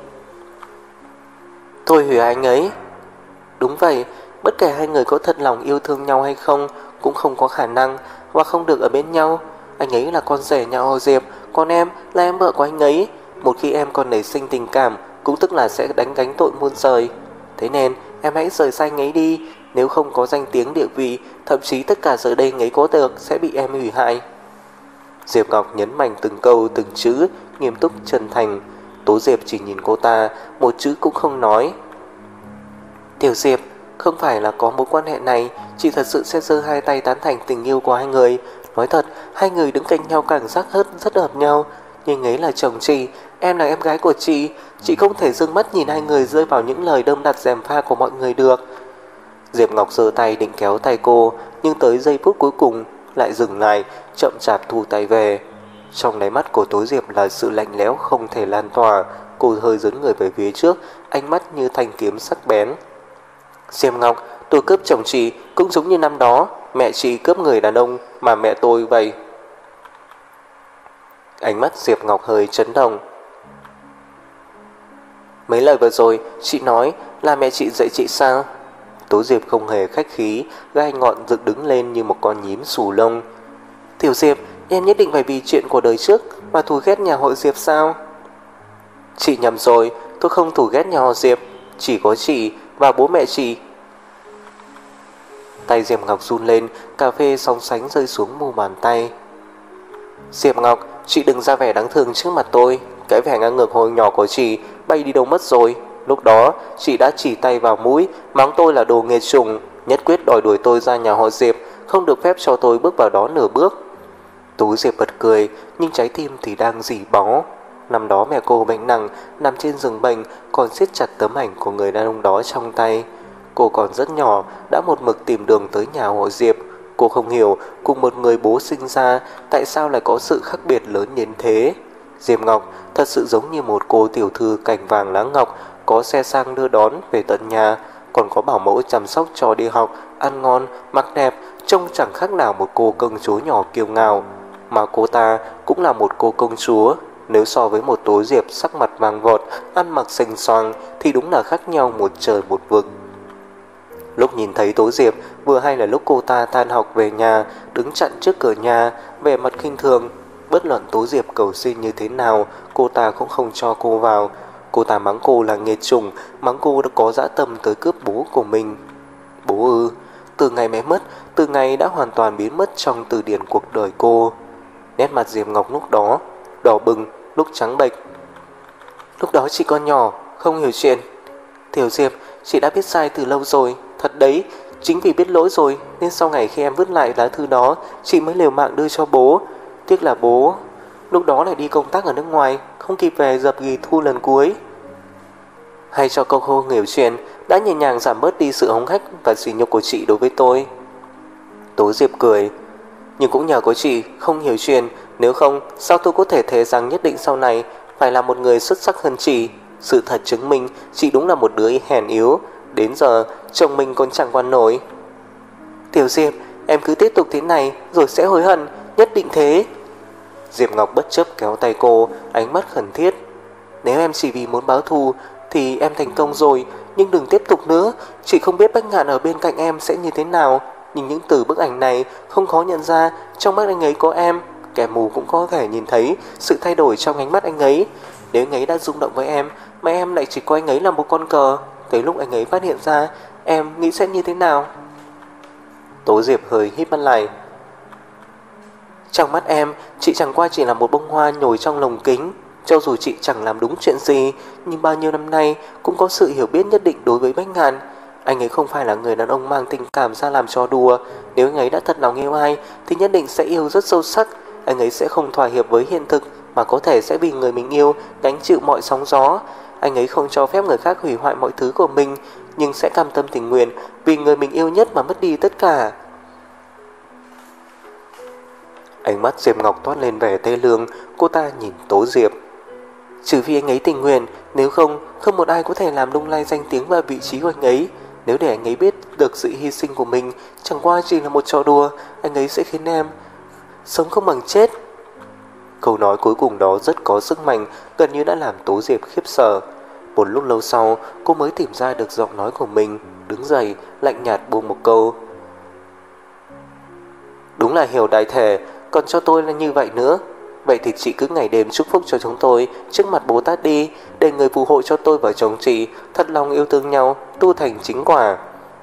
Tôi hủy hoại anh ấy? Đúng vậy, bất kể hai người có thật lòng yêu thương nhau hay không cũng không có khả năng và không được ở bên nhau. Anh ấy là con rể nhà họ Diệp, còn em là em vợ của anh ấy. Một khi em còn nảy sinh tình cảm cũng tức là sẽ đánh gánh tội muôn rời. Thế nên em hãy rời xa anh ấy đi. Nếu không có danh tiếng địa vị, thậm chí tất cả giờ đây anh ấy có được sẽ bị em hủy hại. Diệp Ngọc nhấn mạnh từng câu từng chữ, nghiêm túc chân thành. Tố Diệp chỉ nhìn cô ta, một chữ cũng không nói. Tiểu Diệp, không phải là có mối quan hệ này, chị thật sự sẽ giơ hai tay tán thành tình yêu của hai người. Nói thật, hai người đứng cạnh nhau cảm giác rất hợp nhau. Nhưng ấy là chồng chị, em là em gái của chị không thể dưng mắt nhìn hai người rơi vào những lời đâm đặt gièm pha của mọi người được. Diệp Ngọc giơ tay định kéo tay cô, nhưng tới giây phút cuối cùng lại dừng lại, chậm chạp thu tay về. Trong đáy mắt của Tố Diệp là sự lạnh lẽo không thể lan tỏa. Cô hơi dấn người về phía trước, ánh mắt như thanh kiếm sắc bén. Diệp Ngọc, tôi cướp chồng chị cũng giống như năm đó mẹ chị cướp người đàn ông mà mẹ tôi vậy. Ánh mắt Diệp Ngọc hơi chấn động. Mấy lời vừa rồi chị nói là mẹ chị dạy chị sao? Tố Diệp không hề khách khí, gai ngọn dựng đứng lên như một con nhím xù lông. Tiểu Diệp, em nhất định phải vì chuyện của đời trước mà thù ghét nhà họ Diệp sao? Chị nhầm rồi, tôi không thù ghét nhà họ Diệp, chỉ có chị và bố mẹ chị. Tay Diệp Ngọc run lên, cà phê sóng sánh rơi xuống mu bàn tay. Diệp Ngọc, chị đừng ra vẻ đáng thương trước mặt tôi. Cái vẻ ngang ngược hồi nhỏ của chị bay đi đâu mất rồi. Lúc đó chị đã chỉ tay vào mũi, mắng tôi là đồ nghề trùng, nhất quyết đòi đuổi tôi ra nhà họ Diệp, không được phép cho tôi bước vào đó nửa bước. Tú Diệp bật cười, nhưng trái tim thì đang rỉ bó. Năm đó mẹ cô bệnh nặng, nằm trên giường bệnh, còn siết chặt tấm ảnh của người đàn ông đó trong tay. Cô còn rất nhỏ, đã một mực tìm đường tới nhà họ Diệp. Cô không hiểu, cùng một người bố sinh ra, tại sao lại có sự khác biệt lớn như thế. Diệp Ngọc thật sự giống như một cô tiểu thư cành vàng lá ngọc, có xe sang đưa đón về tận nhà, còn có bảo mẫu chăm sóc cho đi học, ăn ngon, mặc đẹp, trông chẳng khác nào một cô công chúa nhỏ kiêu ngạo. Mà cô ta cũng là một cô công chúa. Nếu so với một Tố Diệp sắc mặt vàng vọt, ăn mặc xinh xoàng thì đúng là khác nhau một trời một vực. Lúc nhìn thấy Tố Diệp, vừa hay là lúc cô ta tan học về nhà, đứng chặn trước cửa nhà, vẻ mặt khinh thường. Bất luận Tố Diệp cầu xin như thế nào, cô ta cũng không cho cô vào. Cô ta mắng cô là nghề trùng, mắng cô đã có dã tâm tới cướp bố của mình. Bố ư? Từ ngày mẹ mất, từ ngày đã hoàn toàn biến mất trong từ điển cuộc đời cô. Nét mặt Diệp Ngọc lúc đó đỏ bừng, lúc trắng bệch. Lúc đó chị còn nhỏ, không hiểu chuyện. Tiểu Diệp, chị đã biết sai từ lâu rồi. Thật đấy, chính vì biết lỗi rồi nên sau ngày khi em vứt lại lá thư đó, chị mới liều mạng đưa cho bố. Tiếc là bố lúc đó lại đi công tác ở nước ngoài, không kịp về dập ghi thu lần cuối. Hay cho Coco hiểu chuyện đã nhẹ nhàng giảm bớt đi sự hống hách và sỉ nhục của chị đối với tôi. Tố Diệp cười. Nhưng cũng nhờ có chị không hiểu chuyện, nếu không sao tôi có thể thề rằng nhất định sau này phải là một người xuất sắc hơn chị. Sự thật chứng minh chị đúng là một đứa hèn yếu, đến giờ chồng mình còn chẳng quan nổi. Tiểu Diệp, em cứ tiếp tục thế này rồi sẽ hối hận, nhất định thế. Diệp Ngọc bất chấp kéo tay cô, ánh mắt khẩn thiết. Nếu em chỉ vì muốn báo thù thì em thành công rồi, nhưng đừng tiếp tục nữa. Chị không biết Bách Ngạn ở bên cạnh em sẽ như thế nào, nhưng những từ bức ảnh này không khó nhận ra trong mắt anh ấy có em. Kẻ mù cũng có thể nhìn thấy sự thay đổi trong ánh mắt anh ấy. Nếu anh ấy đã rung động với em mà em lại chỉ coi anh ấy là một con cờ, tới lúc anh ấy phát hiện ra, em nghĩ sẽ như thế nào? Tố Diệp hơi híp mắt lại. Trong mắt em, chị chẳng qua chỉ là một bông hoa nhồi trong lồng kính. Cho dù chị chẳng làm đúng chuyện gì, nhưng bao nhiêu năm nay cũng có sự hiểu biết nhất định đối với Bách Ngạn. Anh ấy không phải là người đàn ông mang tình cảm ra làm trò đùa. Nếu anh ấy đã thật lòng yêu ai thì nhất định sẽ yêu rất sâu sắc. Anh ấy sẽ không thỏa hiệp với hiện thực, mà có thể sẽ vì người mình yêu gánh chịu mọi sóng gió. Anh ấy không cho phép người khác hủy hoại mọi thứ của mình, nhưng sẽ cam tâm tình nguyện vì người mình yêu nhất mà mất đi tất cả. Ánh mắt Diệp Ngọc toát lên vẻ tê lương. Cô ta nhìn Tố Diệp. Trừ phi anh ấy tình nguyện, nếu không, không một ai có thể làm lung lay danh tiếng và vị trí của anh ấy. Nếu để anh ấy biết được sự hy sinh của mình chẳng qua chỉ là một trò đùa, anh ấy sẽ khiến em sống không bằng chết. Câu nói cuối cùng đó rất có sức mạnh, gần như đã làm Tố Diệp khiếp sợ. Một lúc lâu sau, cô mới tìm ra được giọng nói của mình, đứng dậy, lạnh nhạt buông một câu. Đúng là hiểu đại thể, còn cho tôi là như vậy nữa. Vậy thì chị cứ ngày đêm chúc phúc cho chúng tôi trước mặt Bồ Tát đi, để người phù hộ cho tôi và chồng chị thật lòng yêu thương nhau, tu thành chính quả.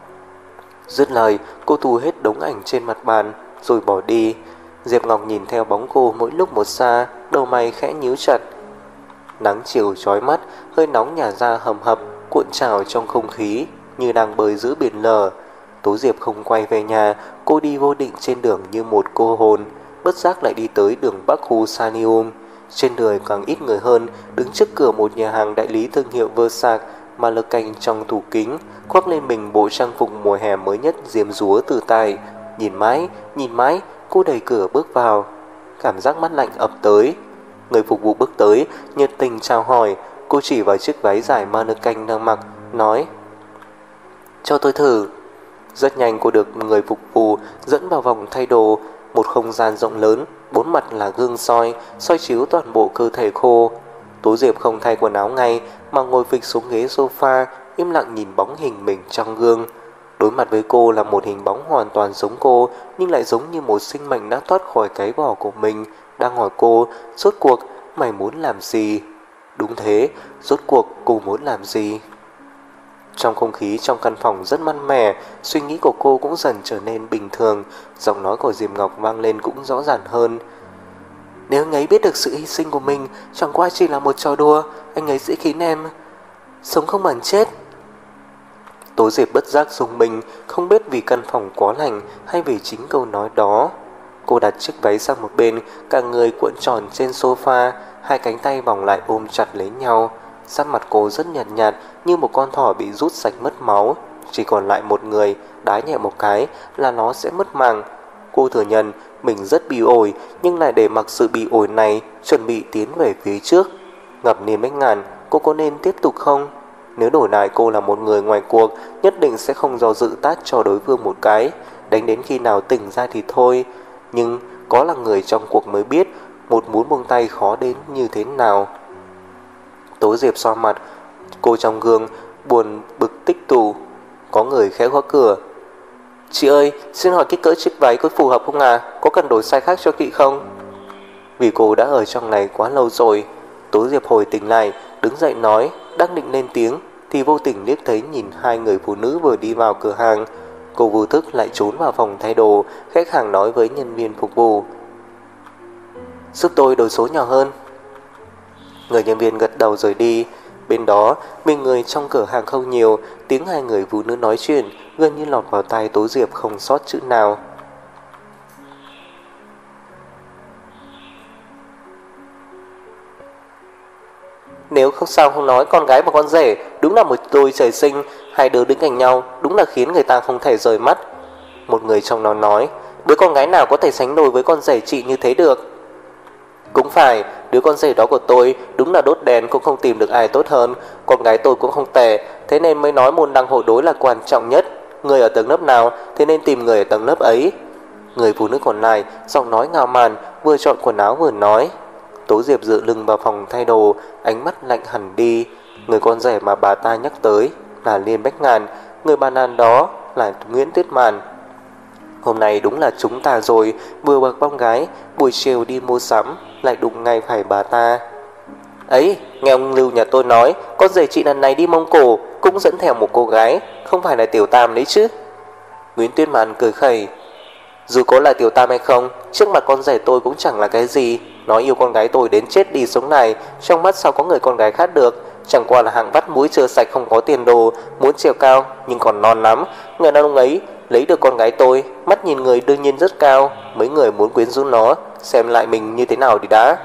Dứt lời, cô thu hết đống ảnh trên mặt bàn rồi bỏ đi. Diệp Ngọc nhìn theo bóng cô mỗi lúc một xa, đầu mày khẽ nhíu chặt. Nắng chiều chói mắt, hơi nóng nhả ra hầm hập, cuộn trào trong không khí như đang bơi giữa biển lở. Tố Diệp không quay về nhà, cô đi vô định trên đường như một cô hồn, bất giác lại đi tới đường Bắc khu Sanium. Trên đường càng ít người hơn, đứng trước cửa một nhà hàng đại lý thương hiệu Versace mà lơ canh trong tủ kính, khoác lên mình bộ trang phục mùa hè mới nhất diêm dúa từ tài. Nhìn mãi, cô đẩy cửa bước vào. Cảm giác mát lạnh ập tới. Người phục vụ bước tới, nhiệt tình chào hỏi. Cô chỉ vào chiếc váy dài mà lơ canh đang mặc, nói: Cho tôi thử. Rất nhanh cô được người phục vụ dẫn vào vòng thay đồ, một không gian rộng lớn, bốn mặt là gương soi chiếu toàn bộ cơ thể cô. Tố Diệp không thay quần áo ngay mà ngồi phịch xuống ghế sofa, im lặng nhìn bóng hình mình trong gương. Đối mặt với cô là một hình bóng hoàn toàn giống cô, nhưng lại giống như một sinh mệnh đã thoát khỏi cái vỏ của mình, đang hỏi cô: rốt cuộc mày muốn làm gì? Đúng thế, rốt cuộc cô muốn làm gì? Trong không khí trong căn phòng rất mát mẻ, suy nghĩ của cô cũng dần trở nên bình thường. Giọng nói của Diệp Ngọc vang lên cũng rõ ràng hơn. Nếu anh ấy biết được sự hy sinh của mình chẳng qua chỉ là một trò đùa, anh ấy sẽ khiến em sống không bằng chết. Tố Diệp bất giác rùng mình, không biết vì căn phòng quá lạnh hay vì chính câu nói đó. Cô đặt chiếc váy sang một bên, cả người cuộn tròn trên sofa, hai cánh tay vòng lại ôm chặt lấy nhau. Sắc mặt cô rất nhợt nhạt như một con thỏ bị rút sạch mất máu. Chỉ còn lại một người, đá nhẹ một cái là nó sẽ mất mạng. Cô thừa nhận mình rất bị ổi, nhưng lại để mặc sự bị ổi này, chuẩn bị tiến về phía trước. Ngập Niên Bách Ngạn, cô có nên tiếp tục không? Nếu đổi lại cô là một người ngoài cuộc, nhất định sẽ không do dự tát cho đối phương một cái, đánh đến khi nào tỉnh ra thì thôi. Nhưng có là người trong cuộc mới biết một muốn buông tay khó đến như thế nào. Tố Diệp xoa mặt cô trong gương, buồn bực tích tụ. Có người khẽ gõ cửa. Chị ơi, xin hỏi kích cỡ chiếc váy có phù hợp không à? Có cần đổi size khác cho chị không? Vì cô đã ở trong này quá lâu rồi, Tố Diệp hồi tỉnh lại, đứng dậy nói, đang định lên tiếng thì vô tình liếc thấy nhìn hai người phụ nữ vừa đi vào cửa hàng. Cô vô thức lại trốn vào phòng thay đồ. Khách hàng nói với nhân viên phục vụ: Giúp tôi đổi số nhỏ hơn. Người nhân viên gật đầu rời đi. Bên đó, mình người trong cửa hàng không nhiều, tiếng hai người phụ nữ nói chuyện gần như lọt vào tai Tố Diệp không sót chữ nào. Nếu không sao không nói, con gái và con rể đúng là một đôi trời sinh, hai đứa đứng cạnh nhau đúng là khiến người ta không thể rời mắt. Một người trong nó nói, đứa con gái nào có thể sánh đôi với con rể chị như thế được. Cũng phải, đứa con rể đó của tôi đúng là đốt đèn cũng không tìm được ai tốt hơn. Con gái tôi cũng không tệ, thế nên mới nói môn đăng hộ đối là quan trọng nhất. Người ở tầng lớp nào, thế nên tìm người ở tầng lớp ấy. Người phụ nữ còn lại giọng nói ngạo mạn, vừa chọn quần áo vừa nói. Tố Diệp dựa lưng vào phòng thay đồ, ánh mắt lạnh hẳn đi. Người con rể mà bà ta nhắc tới là Liên Bách Ngàn, người bà nàng đó là Nguyễn Tuyết Màn. Hôm nay đúng là chúng ta rồi, vừa bậc bong gái, buổi chiều đi mua sắm, lại đụng ngay phải bà ta. Ấy, nghe ông Lưu nhà tôi nói, con rể chị lần này đi Mông Cổ cũng dẫn theo một cô gái, không phải là Tiểu Tam đấy chứ? Nguyễn Tuyết Màn cười khẩy. Dù có là Tiểu Tam hay không, trước mặt con rể tôi cũng chẳng là cái gì. Nó yêu con gái tôi đến chết đi sống này, trong mắt sao có người con gái khác được. Chẳng qua là hạng vắt mũi chưa sạch, không có tiền đồ, muốn chiều cao nhưng còn non lắm. Người đàn ông ấy lấy được con gái tôi, mắt nhìn người đương nhiên rất cao. Mấy người muốn quyến rũ nó, xem lại mình như thế nào đi đã.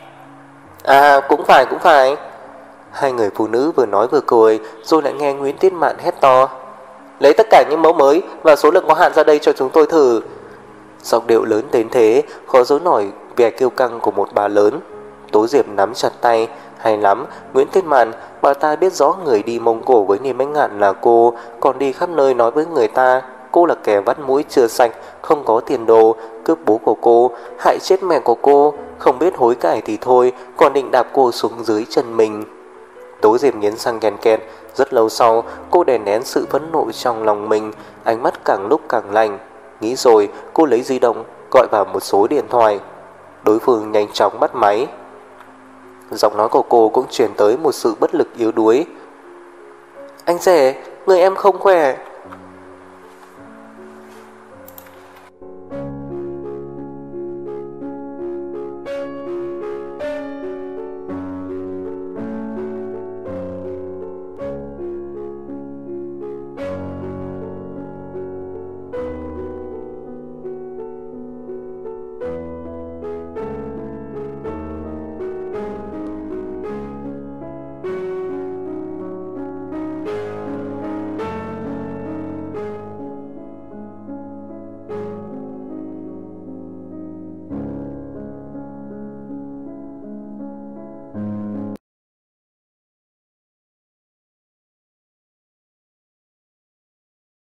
À, cũng phải. Hai người phụ nữ vừa nói vừa cười, rồi lại nghe Nguyễn Tuyết Mạn hét to, lấy tất cả những mẫu mới và số lượng có hạn ra đây cho chúng tôi thử. Giọng điệu lớn đến thế, khó giấu nổi vẻ kiêu căng của một bà lớn. Tố Diệp nắm chặt tay. Hay lắm, Nguyễn Tuyết Mạn, bà ta biết rõ người đi Mông Cổ với Niềm Bách Ngạn là cô, còn đi khắp nơi nói với người ta cô là kẻ vắt mũi chưa sạch, không có tiền đồ, cướp bố của cô, hại chết mẹ của cô, không biết hối cải thì thôi, còn định đạp cô xuống dưới chân mình. Tố Diệp nghiến răng ken ken. Rất lâu sau, cô đè nén sự phẫn nộ trong lòng mình, ánh mắt càng lúc càng lạnh. Nghĩ rồi, cô lấy di động gọi vào một số điện thoại. Đối phương nhanh chóng bắt máy. Giọng nói của cô cũng truyền tới một sự bất lực yếu đuối. Anh rể, người em không khỏe.